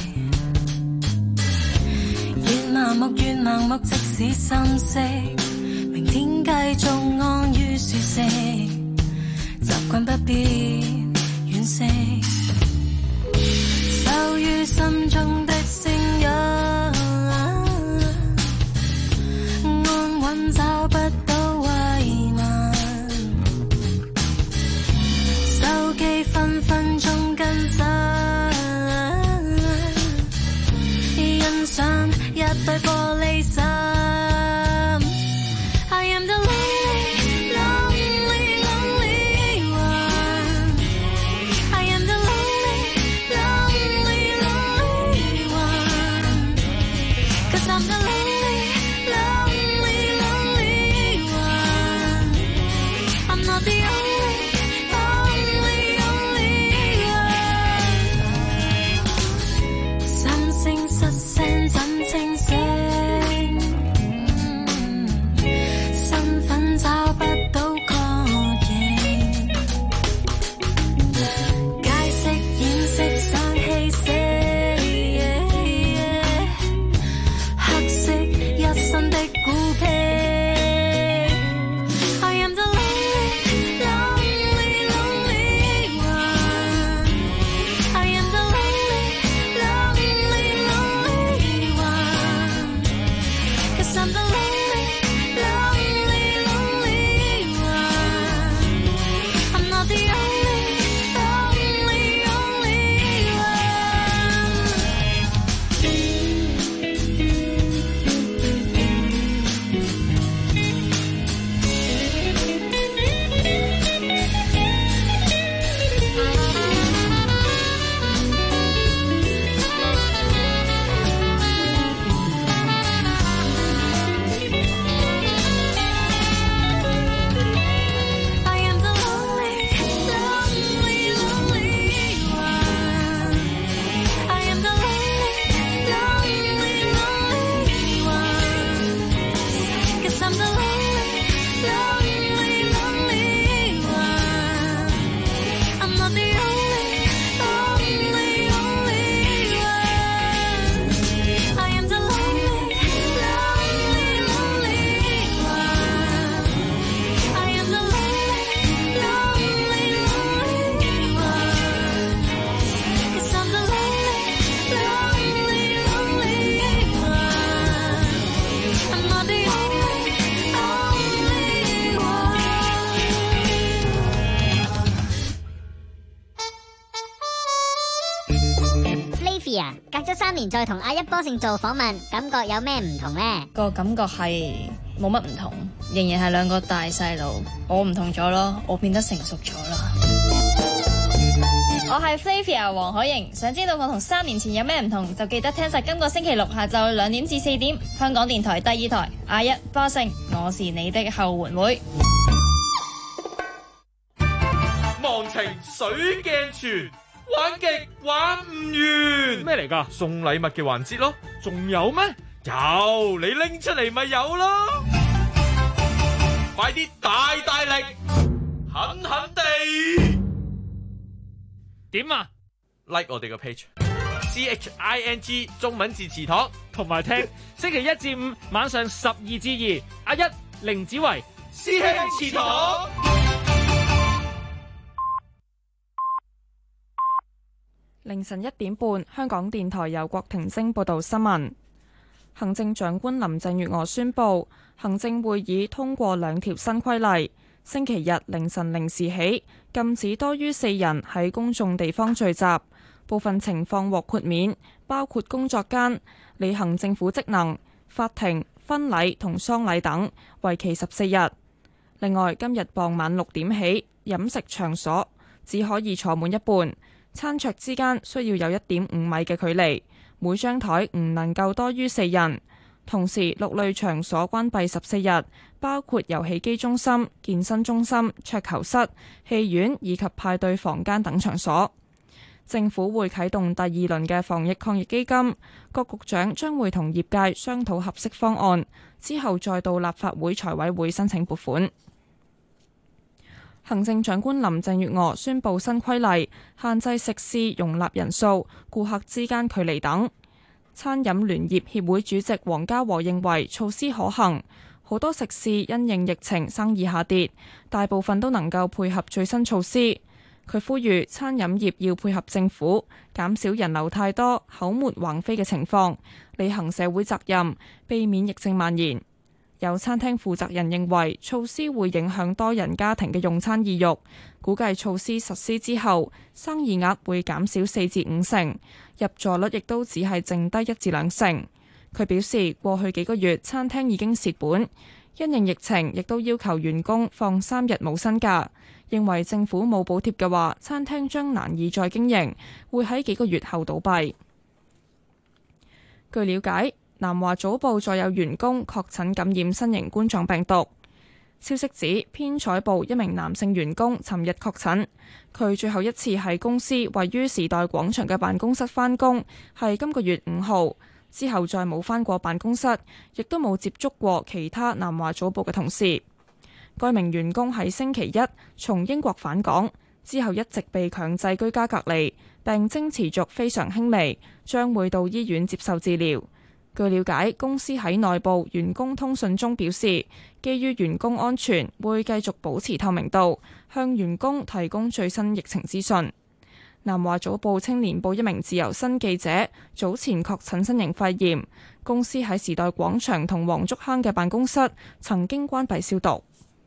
越盲目，即使心息，明天繼續安於舒適，習慣不變，惋惜，受於心中的聲音。找不到慰問，手機分鐘跟進，欣賞一對玻璃心。I am the lonely, lonely, lonely one. I am the lonely, lonely, lonely one. 'Cause I'm the lonely, lonely. Not the only one。 心聲失聲怎清醒？身份找不到確認，解釋掩飾想氣息，黑色一身的孤僻。I am the lonely Sophie 啊，隔咗3年再同阿一波勝做訪問，感覺有咩唔同呢？ 個感覺係冇乜唔同，仍然係兩個大細路。我唔同咗咯，我變得成熟咗啦。我係 Flavia 黃海瑩，想知道我同3年前有咩唔同，就記得聽實今個星期六下晝2點至4點，香港電台第2台阿一波勝，我是你的後援會。 忘情水鏡泉，玩極玩唔完。咩嚟㗎？送禮物嘅環節咯，仲有咩？有，你拎出嚟咪有咯。快啲大大力，狠狠地點啊 ！like 我哋個 page，CHING 中文字詞堂， 同埋聽星期1至5晚上12至2，阿一凌子維師兄詞堂。 凌晨1點半，香港電台由郭婷晶報道新聞。行政長官林鄭月娥宣布，行政會議通過2條新規例，星期日凌晨0時起，禁止多於4人喺公眾地方聚集，部分情況獲豁免，包括工作間、履行政府職能、法庭、婚禮同喪禮等，為期14日。另外，今日傍晚6點起，飲食場所只可以坐滿一半，餐桌之間需要有1.5米嘅距離，每張台唔能夠多於4人。同時，6類場所關閉14日，包括遊戲機中心、健身中心、桌球室、戲院以及派對房間等場所。政府會啟動第2輪嘅防疫抗疫基金，各局長將會同業界商討合適方案，之後再到立法會財委會申請撥款。行政長官林鄭月娥宣布新規例，限制食肆容納人數、顧客之間距離等。餐飲聯業協會主席黃家和認為措施可行，好多食肆因應疫情生意下跌，大部分都能夠配合最新措施。佢呼籲餐飲業要配合政府，減少人流太多、口沫橫飛嘅情況，履行社會責任，避免疫症蔓延。有餐廳負責人認為措施會影響多人家庭嘅用餐意欲，估計措施實施之後，生意額會減少4至5成，入座率亦都只係剩低1至2成。佢表示，過去幾個月餐廳已經蝕本，因應疫情，亦都要求員工放3日冇薪假。認為政府冇補貼嘅話，餐廳將難以再經營，會喺幾個月後倒閉。據了解，南華早報再有員工確診感染新型冠狀病毒。消息指，編採部一名男性員工尋日確診，佢最後一次喺公司位於時代廣場嘅辦公室返工，係今個月5號，之後再冇返過辦公室，亦都冇接觸過其他南華早報嘅同事。該名員工喺星期一從英國返港，之後一直被強制居家隔離，病徵持續非常輕微，將會到醫院接受治療。據了解，公司喺內部員工通訊中表示，基於員工安全，會繼續保持透明度，向員工提供最新疫情資訊。南華早報青年報一名自由身記者早前確診新型肺炎，公司喺時代廣場同黃竹坑嘅辦公室曾經關閉消毒。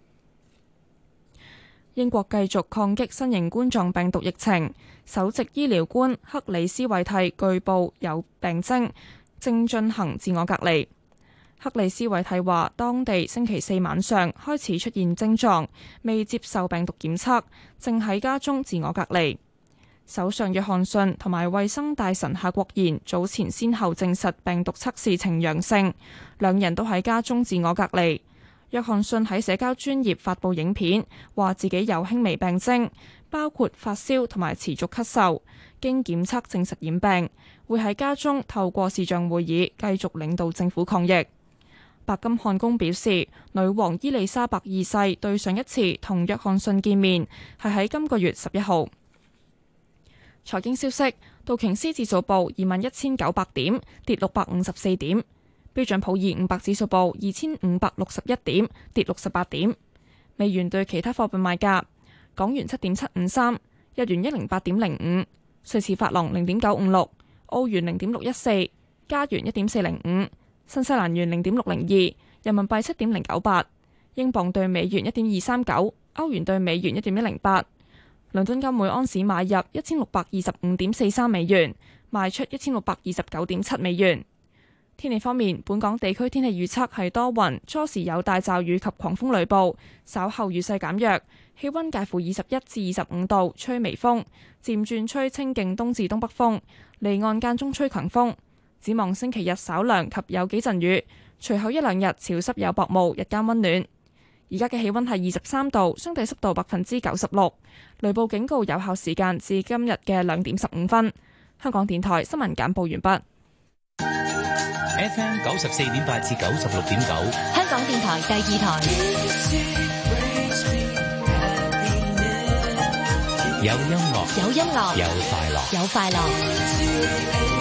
英國繼續抗擊新型冠狀病毒疫情，首席醫療官克里斯惠蒂據報有病徵，正進行自我隔離。克里斯惠蒂話，當地星期4晚上開始出現症狀，未接受病毒檢測，正喺家中自我隔離。首相約翰遜同埋衛生大臣夏國賢早前先後證實病毒測試呈陽性，兩人都喺家中自我隔離。約翰遜喺社交專頁發布影片，話自己有輕微病徵，包括發燒同埋持續咳嗽，經檢測證實染病，會喺家中透過視像會議繼續領導政府抗疫。白金漢宮表示，女王伊麗莎白二世對上一次同約翰遜見面係喺今個月11號。財經消息，道瓊斯指數報21,900點，跌654點。標準普爾500指數報2561點，跌68點。美元對其他貨幣賣價：港元7.753，日元108.05，瑞士法郎0.956，澳元0.614，加元1.405，新西蘭元0.602，人民幣7.098，英鎊對美元1.239，歐元對美元1.108。倫敦金每安士買入1625.43美元， 賣出1629.7美元。天氣方面，本港地區天氣預測係多雲，初時有大驟雨及狂風雷暴，稍後雨勢減弱，氣溫介乎21至25度，吹微風，漸轉吹清勁東至東北風，離岸間中吹強風。展望星期日稍涼及有幾陣雨，隨後一兩日潮濕有薄霧，日間溫暖。而家嘅氣溫係23度，相對濕度96%，雷暴警告有效時間至今日嘅2點15分。香港電台新聞簡報完畢。 FM 94.8至96.9， 香港電台第二台。 有音樂， 有音樂， 有快樂， 有快樂。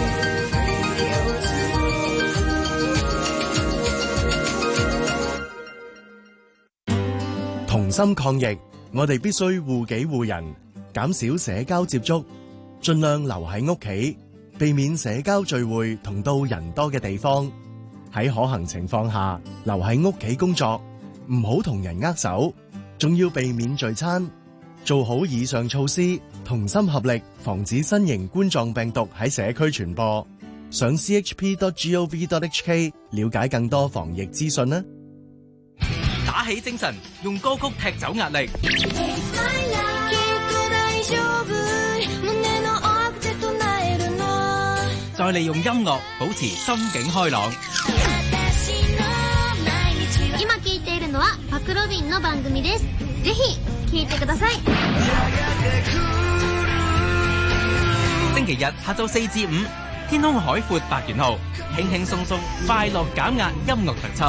同心抗疫，我哋必須護己護人，減少社交接觸，盡量留喺屋企，避免社交聚會同到人多嘅地方。喺可行情況下，留喺屋企工作，唔好同人握手，仲要避免聚餐。做好以上措施，同心合力，防止新型冠狀病毒喺社區傳播。上 chp.gov.hk 了解更多防疫資訊啦！ 打起精神，用歌曲踢走壓力。再利用音樂保持心境開朗。 今聞いているのはパクロビンの番組です。ぜひ聞いてください。 星期日下晝4至5，天空海闊8元號，輕輕鬆鬆快樂減壓音樂特輯。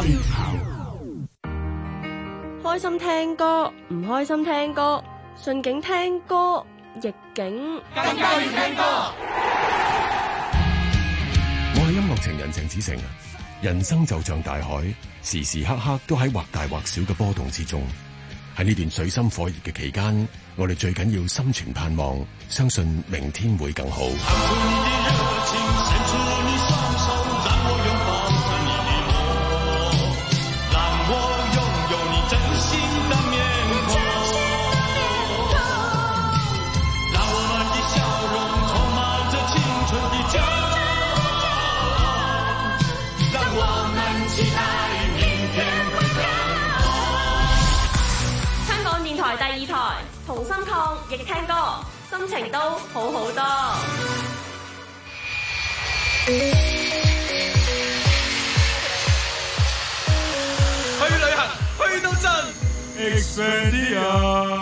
開心聽歌，唔開心聽歌，順境聽歌，逆境更加要聽歌。 我係音樂情人鄭子誠。人生就像大海，時時刻刻都喺或大或小嘅波動之中。喺呢段水深火熱嘅期間，我哋最緊要心存盼望，相信明天會更好。 第二台同心抗疫聽歌，心情都好好多。 去旅行去到盡 Expedia。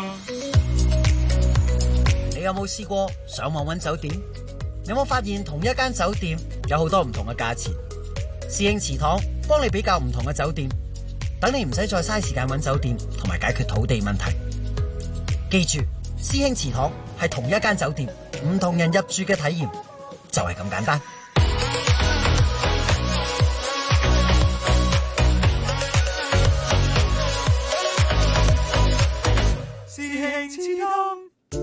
你有冇試過上網揾酒店？有冇發現同一間酒店有好多唔同嘅價錢？師兄祠堂幫你比較唔同嘅酒店，等你唔使再嘥時間揾酒店同埋解決土地問題。記住，師兄祠堂係同一間酒店，唔同人入住嘅體驗就係咁簡單。 師兄祠堂。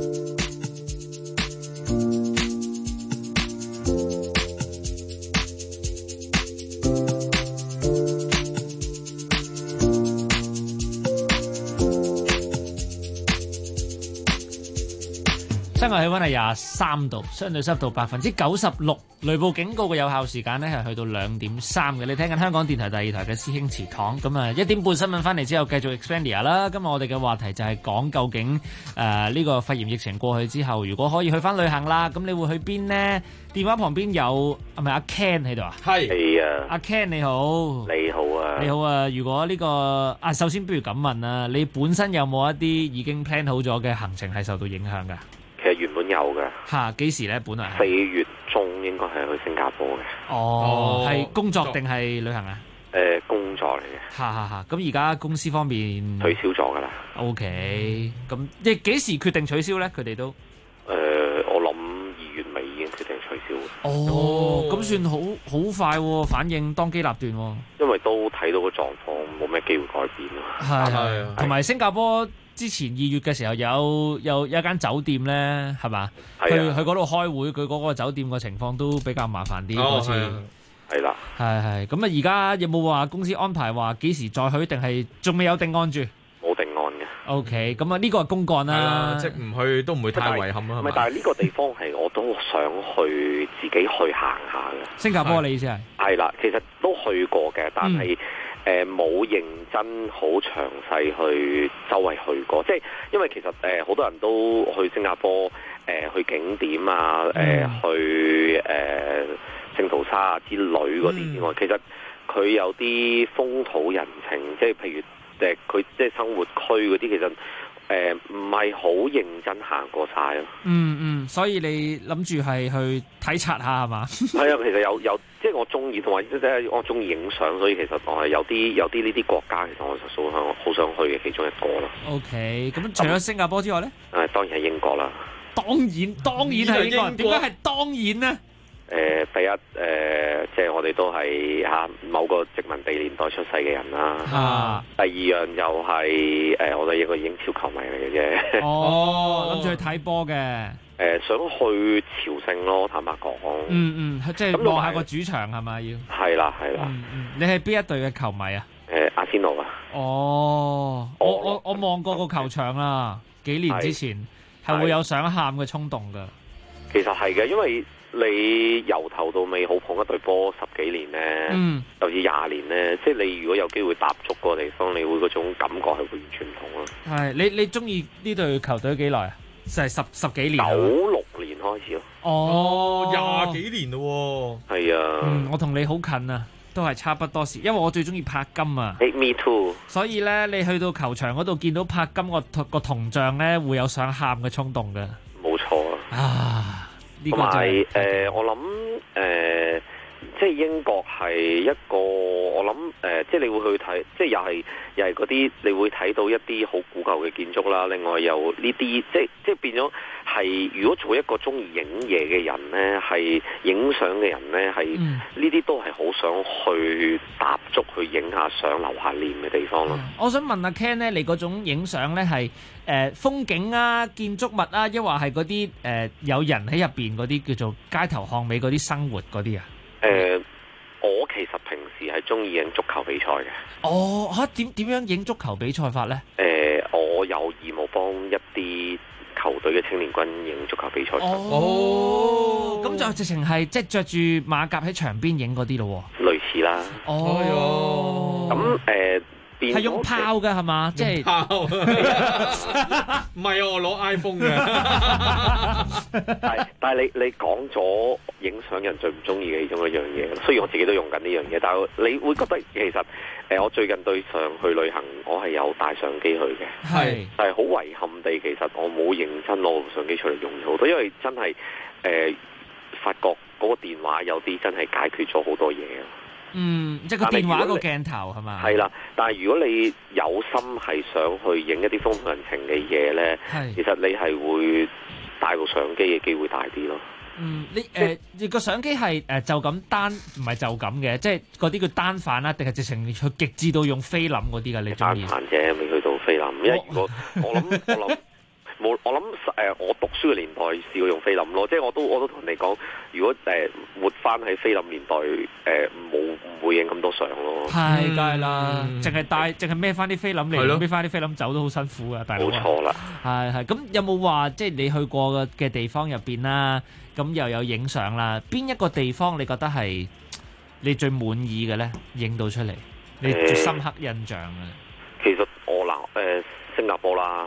室外氣溫係23度，相對濕度96%，雷暴警告嘅有效時間呢係去到2點3嘅。你聽緊香港電台第二台嘅師兄祠堂，咁啊1點半新聞翻嚟之後繼續 Expedia 啦。今日我哋嘅話題就係講究竟呢個肺炎疫情過去之後，如果可以去翻旅行啦，咁你會去邊呢？電話旁邊有係咪阿 Ken 喺度啊？ 係啊， 阿 Ken 你好。 你好啊。 你好啊。如果呢個首先不如咁問啊，你本身有冇一啲已經 plan 好咗嘅行程係受到影響㗎？ 其實原本有嘅。 嚇，幾時咧？本來 4月中應該係去新加坡嘅。 哦，係工作定係旅行啊？ 工作嚟嘅。 嚇，咁而家公司方面取消咗㗎啦。 OK，咁即係幾時決定取消咧？佢哋都我諗2月尾已經決定取消。 哦，咁算好快喎，反應當機立斷喎。 因為都睇到個狀況冇咩機會改變咯。 係，同埋新加坡之前2月嘅時候有一間酒店咧，係嘛？去嗰度開會，佢嗰個酒店個情況都比較麻煩啲嗰次。 係啦。 係，咁啊而家有冇話公司安排話幾時再去，定係仲未有定案住？ 冇定案嘅。 OK， 咁啊呢個係公幹啦， 即係唔去都唔會太遺憾啦。 唔係，但係呢個地方係我都想去自己去行下嘅。 新加坡你意思係？ 係啦，其實都去過嘅，但係冇認真好詳細去周圍去過。即係因為其實好多人都去新加坡去景點啊，去聖淘沙啊之類嗰啲之外，其實佢有啲風土人情，即係譬如佢即係生活區嗰啲，其實唔係好認真行過晒咯。 所以你諗住係去體察下係嘛？ 係啊，其實有即係我中意，同埋即係我中意影相，所以其實我係有啲呢啲國家，其實我好想去嘅其中一個咯。 OK， 咁除咗新加坡之外咧？ 當然係英國啦。 當然係英國，點解係當然呢？ 第一即係我哋都係某個殖民地年代出世嘅人啦。第二樣又係我哋一個英超球迷嚟嘅啫。 諗住去睇波嘅。 想去朝聖咯，坦白講。 即係望下個主場係咪要？ 係啦。 你係邊一隊嘅球迷啊？ 阿仙奴啊。 我望過個球場啦，幾年之前係會有想喊嘅衝動㗎。 其實係嘅，因為你由頭到尾好捧一隊波10幾年呢，甚至20年呢，即係你如果有機會踏足個地方，你會嗰種感覺係會完全唔同咯。 係你中意呢隊球隊幾耐啊？就係十幾年。 96年開始咯。 廿幾年咯。 係啊。 我同你好近啊，都係差不多時，因為我最中意柏金啊。 Me too。 所以咧，你去到球場嗰度見到柏金個銅像咧，會有想喊嘅衝動嘅。 冇錯啊。同埋我諗即係英國係一個我諗即係你會去睇，即係又係嗰啲你會睇到一啲好古舊嘅建築啦。另外又呢啲即係變咗係，如果做一個中意影嘢嘅人呢，係影相嘅人呢，係呢啲都係好想去踏足去影下相留下念嘅地方咯。 我想問阿 Ken 呢，你嗰種影相呢係風景啊、建築物啊，抑或係嗰啲有人喺入邊嗰啲叫做街頭巷尾嗰啲生活嗰啲啊？ 我其實平時係中意影足球比賽嘅。 點樣影足球比賽法呢？ 我有義務幫一啲球隊嘅青年軍影足球比賽。 咁就直情係即係着住馬甲喺場邊影嗰啲咯。 類似啦。咁係用炮嘅係嘛？即係炮，唔係我攞 iPhone 嘅。 但係你講咗影相人最唔中意嘅其中一樣嘢，雖然我自己都用緊呢樣嘢，但係你會覺得其實我最近對上去旅行，我係有帶相機去嘅，但係好遺憾地，其實我冇認真攞相機出嚟用好多，因為真係發覺嗰個電話有啲真係解決咗好多嘢。 即係個電話個鏡頭係嘛？ 係啦，但係如果你有心係想去影一啲風土人情嘅嘢咧，其實你係會帶部相機嘅機會大啲咯。 你個相機係就咁單，唔係就咁嘅，即係嗰啲叫單反啦，定係直情去極致到用菲林嗰啲㗎？你中意？ 單反啫，未去到菲林。因為如果我諗我讀書嘅年代試過用菲林咯，即係我都同人哋講，如果活翻喺菲林年代，唔會影咁多相咯。 係梗係啦，淨係孭翻啲菲林嚟，孭翻啲菲林走都好辛苦啊，大佬。 冇錯啦。 係咁有冇話即係你去過嘅地方入邊啦？咁又有影相啦，邊一個地方你覺得係你最滿意嘅咧？影到出嚟，你最深刻印象嘅？ 其實我新加坡啦。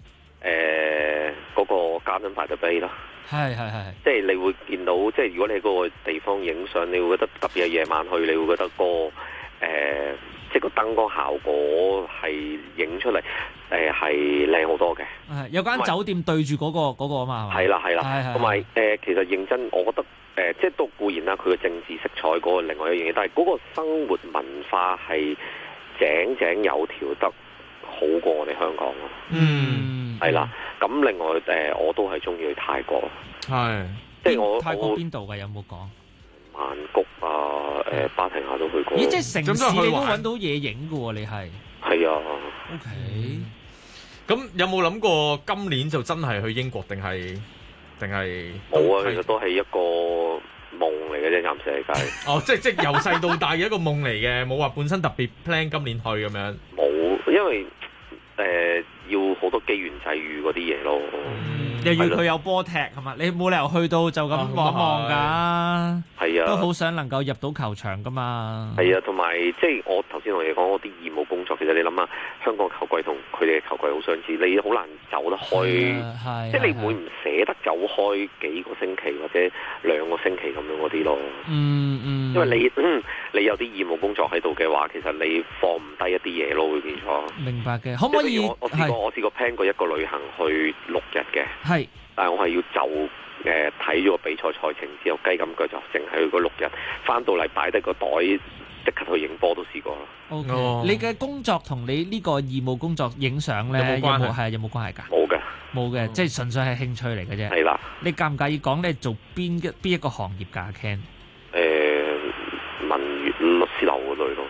嗰個Garden by the Bay啦， 係， 即係你會見到，即係如果你喺嗰個地方影相，你會覺得特別係夜晚去，你會覺得即係個燈光效果係影出嚟係靚好多嘅。 有間酒店對住嗰個啊嘛， 係啦，同埋其實認真，我覺得即係都固然啦，佢嘅政治色彩嗰個另外一樣嘢，但係嗰個生活文化係井井有條得好過我哋香港咯。係啦，咁另外我都係中意去泰國。 係， 即係泰國邊度嘅有冇講？ 曼谷啊，芭提雅都去過。 咦，即係城市你都揾到嘢影嘅喎，你係？ 係啊。 OK。 咁有冇諗過今年就真係去英國定係？ 冇啊，其實都係一個夢嚟嘅啫，暫時係計。 即係由細到大嘅一個夢嚟嘅，冇話本身特別 plan 今年去咁樣。 冇，因為要好多機緣際遇嗰啲嘢咯。 又要佢有波踢係嘛？你冇理由去到就咁望一望㗎。 係啊， 都好想能夠入到球場㗎嘛。 係啊，同埋即係我頭先同你講嗰啲義務工作，其實你諗下，香港球季同佢哋嘅球季好相似，你好難走得開，即係你會唔捨得走開幾個星期或者2個星期咁樣嗰啲咯。因為你有啲義務工作喺度嘅話，其實你放唔低一啲嘢咯，會變咗。 明白嘅，可唔可以？ 我試過 plan 過一個旅行去6日嘅， 係， 但係我係要就睇咗個比賽賽程之後，雞咁腳就淨係去嗰6日，翻到嚟擺低個袋，即刻去影波都試過啦。 OK，你嘅工作同你呢個義務工作影相咧，有冇關係㗎？ 冇嘅， 冇嘅，即係純粹係興趣嚟嘅啫。 係啦。 你介唔介意講你做邊一個行業㗎 Ken？ 文員律師樓嗰類咯。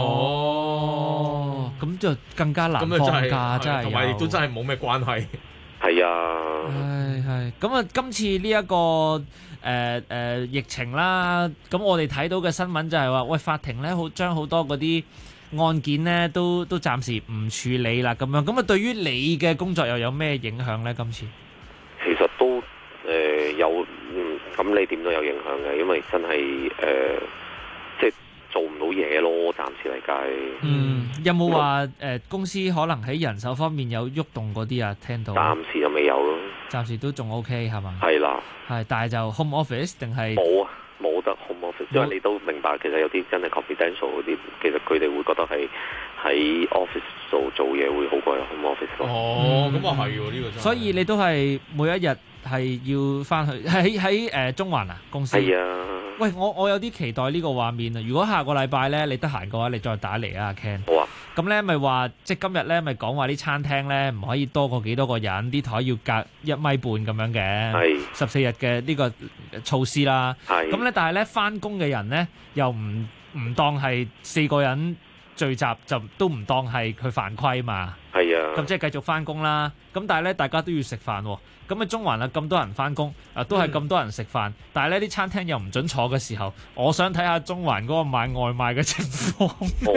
哦，咁就更加難放假，真係， 同埋亦都真係冇咩關係。 係啊， 係咁啊！今次呢一個疫情啦，咁我哋睇到嘅新聞就係話，喂，法庭咧將好多嗰啲案件咧都暫時唔處理啦，咁樣咁啊，對於你嘅工作又有咩影響咧？今次其實都有，咁你點都有影響嘅，因為真係即係做唔到嘢咯，暫時嚟計。 有冇話公司可能喺人手方面有喐動嗰啲啊？聽到暫時就未有咯， 暫時都仲 OK 係嘛？ 係啦， 係，但係就 home office 定係冇啊，冇得 home office，因為你都明白，其實有啲真係 confidential 嗰啲，其實佢哋會覺得係喺 office 做嘢會好過喺 home office 咯。 哦，咁啊係喎，呢個真係。 所以你都係每一日係要翻去喺中環啊公司。 係啊。 喂，我有啲期待呢個畫面啊！如果下個禮拜咧你得閒嘅話，你再打嚟啊 Ken。 好啊。咁咧咪話，即係今日咧咪講話啲餐廳咧唔可以多過幾多個人，啲台要隔1.5米咁樣嘅。係。14日嘅呢個措施啦。係。咁咧，但係咧翻工嘅人咧又唔當係4個人聚集，就都唔當係佢犯規嘛。係啊。咁即係繼續翻工啦。咁但係咧大家都要食飯喎。咁啊中環啊咁多人翻工，都係咁多人食飯，但係呢啲餐廳又唔准坐嘅時候，我想睇下中環嗰個買外賣嘅情況。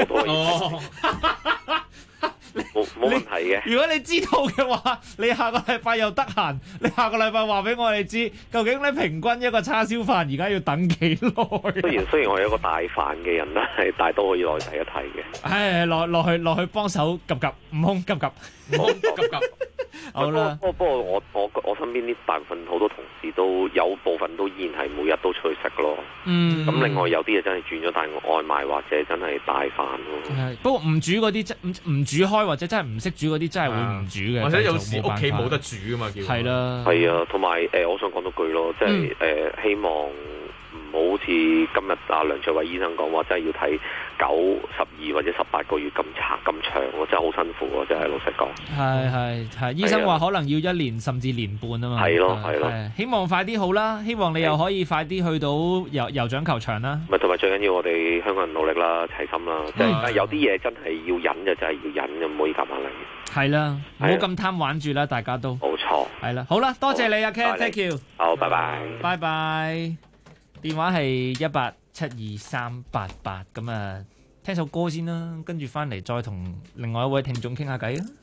冇問題嘅。 如果你知道嘅話，你下個禮拜又得閒，你下個禮拜話俾我哋知，究竟你平均一個叉燒飯而家要等幾耐？ 雖然我係一個大飯嘅人啦，但係都可以落去睇一睇嘅。 係落去幫手及，悟空及。好啦。 不過我身邊啲大部分好多同事都有部分都依然係每日都出去食咯。咁另外有啲嘢真係轉咗帶外賣或者真係帶飯咯。 不過唔煮嗰啲唔煮開或者真係唔識煮嗰啲真係會唔煮嘅。 或者有時屋企冇得煮㗎嘛叫。 係啦。 係啊，同埋我想講多句咯，即係希望唔好似今日梁卓偉醫生講話，真係要睇9、12或者18個月咁長喎，真係好辛苦喎，真係老實講。 係，醫生話可能要1年甚至年半啊嘛。 係咯。 希望快啲好啦，希望你又可以快啲去到酋長球場啦。 咪同埋最緊要我哋香港人努力啦，齊心啦，即係有啲嘢真係要忍就真係要忍，就唔可以夾硬嚟。 係啦，唔好咁貪玩住啦，大家都。 冇錯。 係啦，好啦，多謝你啊 Ken，thank you。 好，拜拜。 拜拜。電話係1872388，咁啊，聽首歌先啦，跟住翻嚟再同另外一位聽眾傾下偈啦。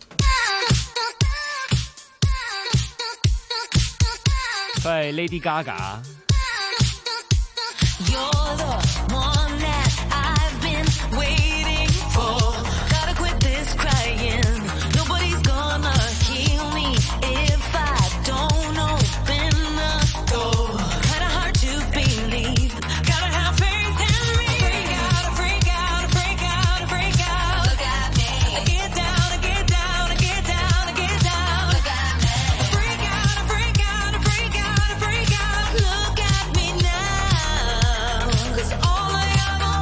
佢係 Lady Gaga。 All I ever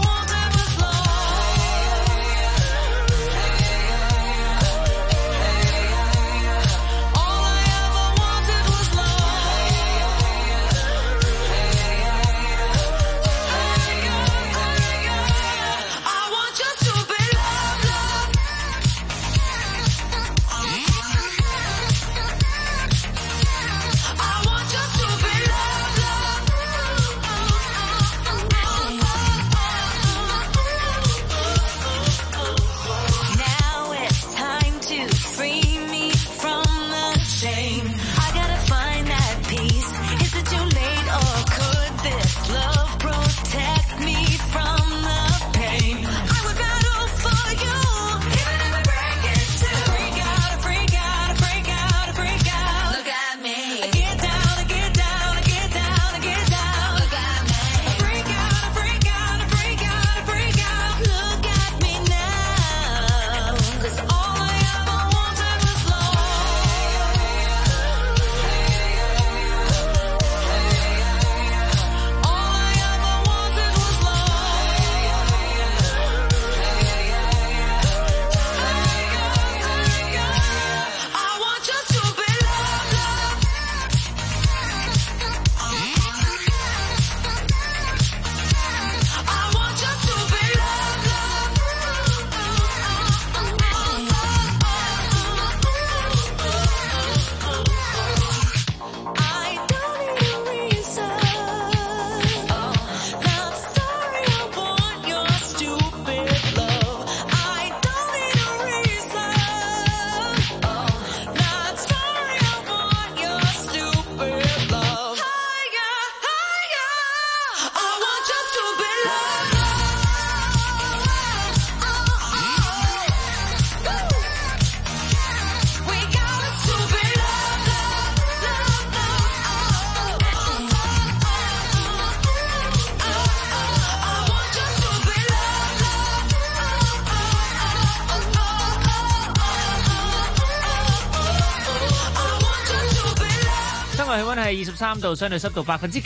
室外氣溫係23度，相對濕度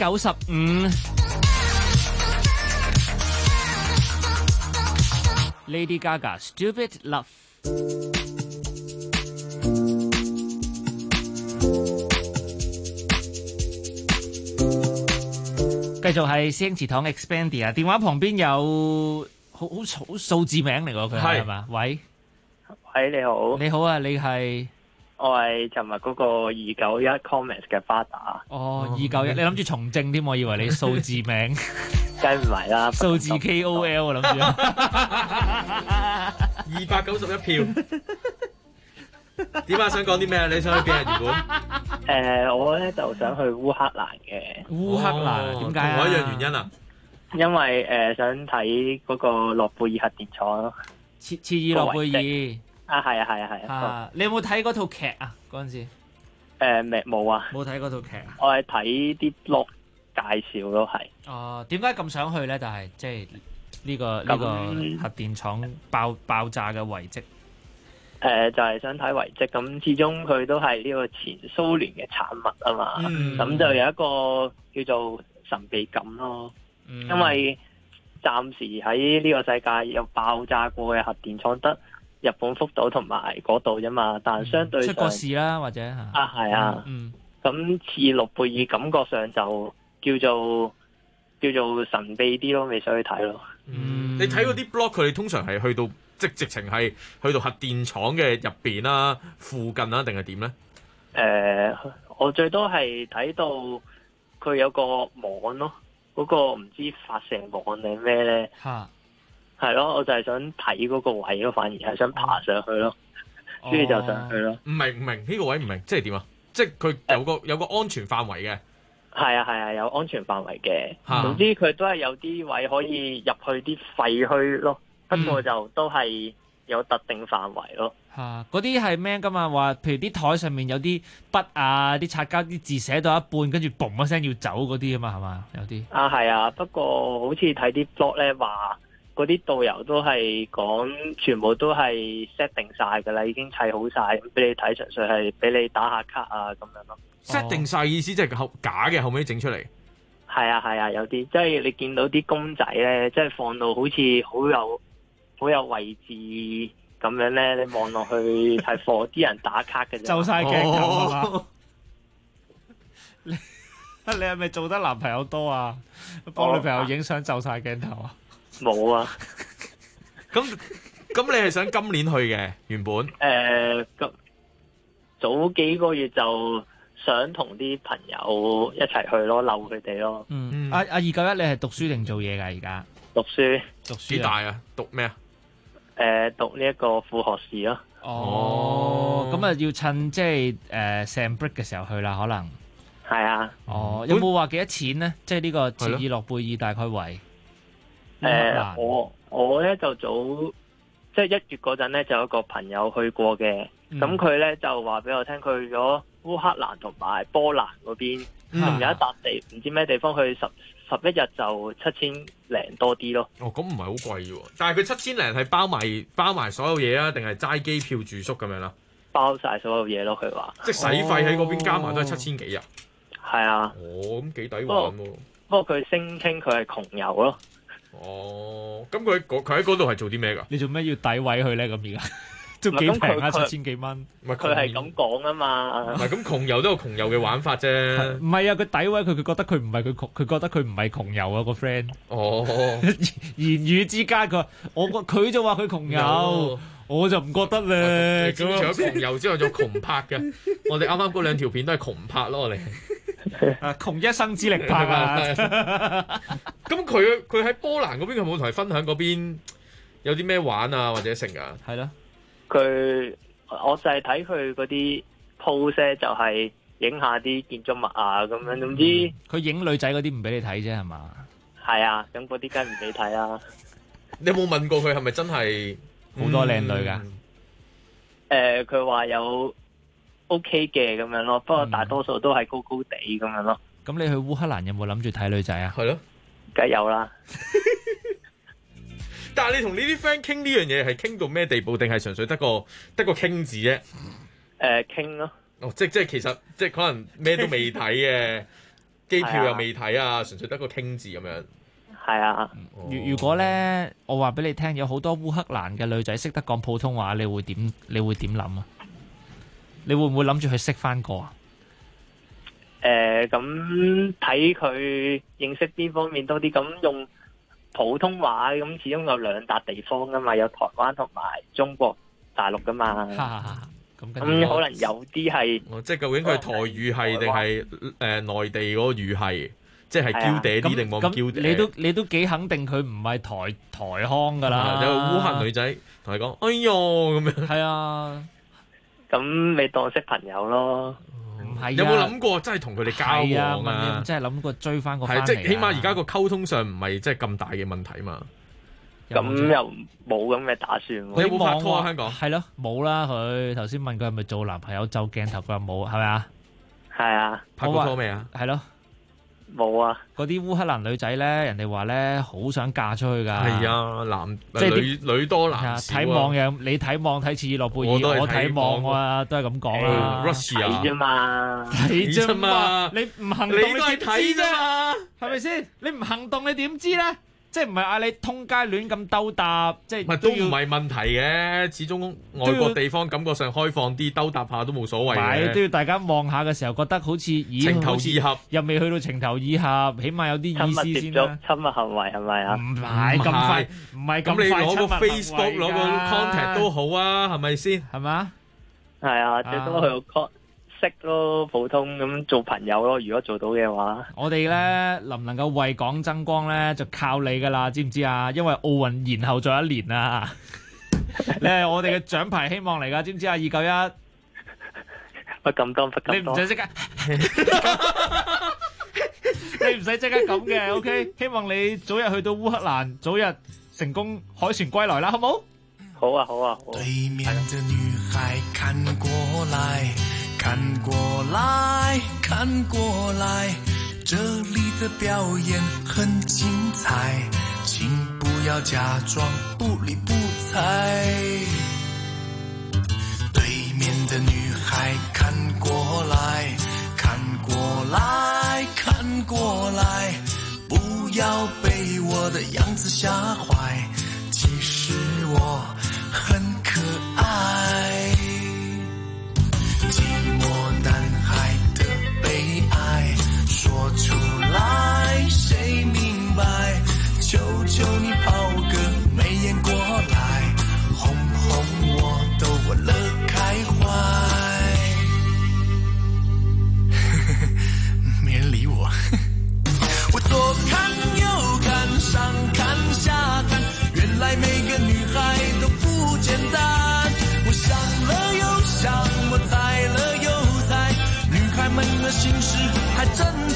95%。Lady Gaga Stupid Love。繼續係師兄祠堂 Expandia， 電話旁邊有好數字名嚟㗎，佢係嘛？喂， 你好， 你好啊，你係？ 我係尋日嗰個291 Comments 嘅巴打。 哦，291，你諗住從政添，我以為你數字名。 梗唔係啦， 數字 KOL 諗住。 291票。點啊？想講啲咩啊？你想去邊啊？原本我咧就想去烏克蘭嘅。 烏克蘭點解啊？ 同我一樣原因啊？ 因為想睇嗰個諾貝爾核電廠咯。 切爾諾貝爾。 係啊！ 你有冇睇嗰套劇啊？嗰陣時冇啊， 冇睇嗰套劇啊。 我係睇啲 blog 介紹咯，係。 哦，點解咁想去咧？但係即係呢個核電廠爆炸嘅遺跡。 就係想睇遺跡，咁始終佢都係呢個前蘇聯嘅產物啊嘛，咁就有一個叫做神秘感咯。因為暫時喺呢個世界有爆炸過嘅核電廠得日本福島同埋嗰度啫嘛，但相對上出過事啦，或者係啊，咁似諾貝爾感覺上就叫做神秘啲咯，未想去睇咯。 你睇嗰啲 blog， 佢哋通常係去到直情係去到核電廠嘅入邊啦、附近啦，定係點咧？ 我最多係睇到佢有個網咯，嗰個唔知發射網定咩咧？係咯，我就係想睇嗰個位咯，反而係想爬上去咯，所以就上去咯。 唔明呢個位唔明，即係點啊？即係佢有個安全範圍嘅。 係啊，有安全範圍嘅。總之佢都係有啲位可以入去啲廢墟咯，不過就都係有特定範圍咯。 嗰啲係咩噶嘛？話譬如啲台上面有啲筆啊、啲擦膠、啲字寫到一半，跟住嘣一聲要走嗰啲啊嘛，係嘛？有啲係啊，不過好似睇啲 blog 咧話，嗰啲導遊都係講全部都係 set 定晒噶啦，已經砌好晒咁俾你睇，純粹係俾你打下卡啊咁樣咯。 set 定晒意思即係假嘅，後尾整出嚟。 係啊，有啲即係你見到啲公仔咧，即係放到好似好有位置咁樣咧，你望落去係放啲人打卡嘅啫。 就晒鏡頭係嘛？你係咪做得男朋友多啊？幫女朋友影相就晒鏡頭啊？ 冇啊！ 咁你係想今年去嘅原本？ 咁早幾個月就想同啲朋友一齊去咯，溜佢哋咯。 阿291，你係讀書定做嘢㗎？而家讀書幾大啊？讀咩啊？ 讀呢一個副學士咯。 咁啊要趁即係成 break 嘅時候去啦，可能。 係啊。 有冇話幾多錢咧？即係呢個切爾諾貝爾大概為？ 我咧就早即係1月嗰陣咧，就有一個朋友去過嘅，咁佢咧就話俾我聽，佢去咗烏克蘭同埋波蘭嗰邊，仲有一笪地唔知咩地方，去11日就7000零多啲咯。 咁唔係好貴喎，但係佢7000零係包埋所有嘢啊，定係齋機票住宿咁樣啦？ 包晒所有嘢咯，佢話。即係使費喺嗰邊加埋都係7000幾啊？ 係啊。 咁幾抵玩喎！ 不過佢聲稱佢係窮遊咯。 咁佢喺嗰度係做啲咩㗎？ 你做咩要詆毀佢咧？咁而家都幾平啊，7000幾蚊。 佢係咁講啊嘛。 唔係咁窮遊都有窮遊嘅玩法啫。 唔係啊，佢詆毀佢覺得佢唔係佢窮，佢覺得佢唔係窮遊啊個 friend。言語之間佢就話佢窮遊，我就唔覺得咧。 除咗窮遊之外，仲有窮拍嘅。我哋啱啱嗰2條片都係窮拍咯，我哋。 窮一生之力拍啊！ 咁佢喺波蘭嗰邊，佢冇同你分享嗰邊有啲咩玩啊，或者成啊？ 係咯， 我就係睇佢嗰啲 pose，就係影下啲建築物啊咁樣。總之佢影女仔嗰啲唔俾你睇啫，係嘛？ 係啊，咁嗰啲梗係唔俾睇啦。 你有冇問過佢係咪真係好多靚女㗎？ 佢話有 OK 嘅咁樣咯，不過大多數都係高高地咁樣咯。 咁你去烏克蘭有冇諗住睇女仔啊？ 係咯， 梗係有啦。 但係你同呢啲 friend 傾呢樣嘢係傾到咩地步？定係純粹得個傾字啫？ 傾咯。 哦，即係其實即係可能咩都未睇嘅，機票又未睇啊，純粹得個傾字咁樣。 係啊。 如果咧，我話俾你聽，有好多烏克蘭嘅女仔識得講普通話，你會點諗啊？你會唔會諗住去識翻個啊？ 咁睇佢認識邊方面多啲，咁用普通話咁始終有兩笪地方噶嘛，有台灣同埋中國大陸噶嘛。咁可能有啲係， 即係究竟佢係台語系定係內地嗰個語系，即係嬌嗲啲定冇咁嬌嗲？ 你都幾肯定佢唔係台腔噶啦。 有個烏克蘭女仔同你講，哎唷咁樣。 係啊， 咁你當識朋友咯。 有冇諗過真係同佢哋交往啊？ 真係諗過追翻個翻嚟啊？ 即係起碼而家個溝通上唔係即係咁大嘅問題嘛。 咁又冇咁嘅打算。 你有冇拍拖啊？香港係咯，冇啦。佢頭先問佢係咪做男朋友就鏡頭，佢話冇，係咪啊？ 係啊。 拍過拖未啊？ 係咯。 冇啊！ 嗰啲烏克蘭女仔咧，人哋話咧好想嫁出去㗎。 係啊，即係女多男少。 睇網嘅，你睇網睇切爾諾貝爾，我睇網啊，都係咁講啦。 睇啫嘛， 睇啫嘛，你唔行動你都係睇啫嘛， 係咪先？你唔行動你點知咧？即係唔係嗌你通街亂咁兜搭，即係都唔係問題嘅。始終外國地方感覺上開放啲，兜搭下都冇所謂嘅。 都要大家望下嘅時候，覺得好似情投意合， 又未去到情投意合，起碼有啲意思先啦。 親密行為係咪啊？ 唔係咁快，唔係咁快。 咁你攞個 Facebook 攞個 contact 都好啊，係咪先？ 係嘛？ 係啊，最多去個識咯，普通咁做朋友咯。如果做到嘅話， 我哋咧能唔能夠為港爭光咧，就靠你噶啦，知唔知啊？因為奧運延後咗1年啊，你係我哋嘅獎牌希望嚟噶，知唔知啊？291， 不敢當，不敢當。 你唔使即刻，你唔使即刻咁嘅，OK？希望你早日去到烏克蘭，早日成功凱旋歸來啦，好唔好？ 好啊，好啊，好啊。 對面的女孩看過來。看過來，看過來，這裡的表演很精彩，請不要假裝不理不睬。對面的女孩看過來，看過來，看過來，不要被我的樣子嚇壞，其實我很可愛。寂寞男孩的悲哀說出來誰明白，求求你拋個媚眼過來，哄哄我都忘了開懷。沒人理我。我左看右看上看下看，原來每個女孩都不簡單，我想了又想，我猜了又猜，女孩們的心事還真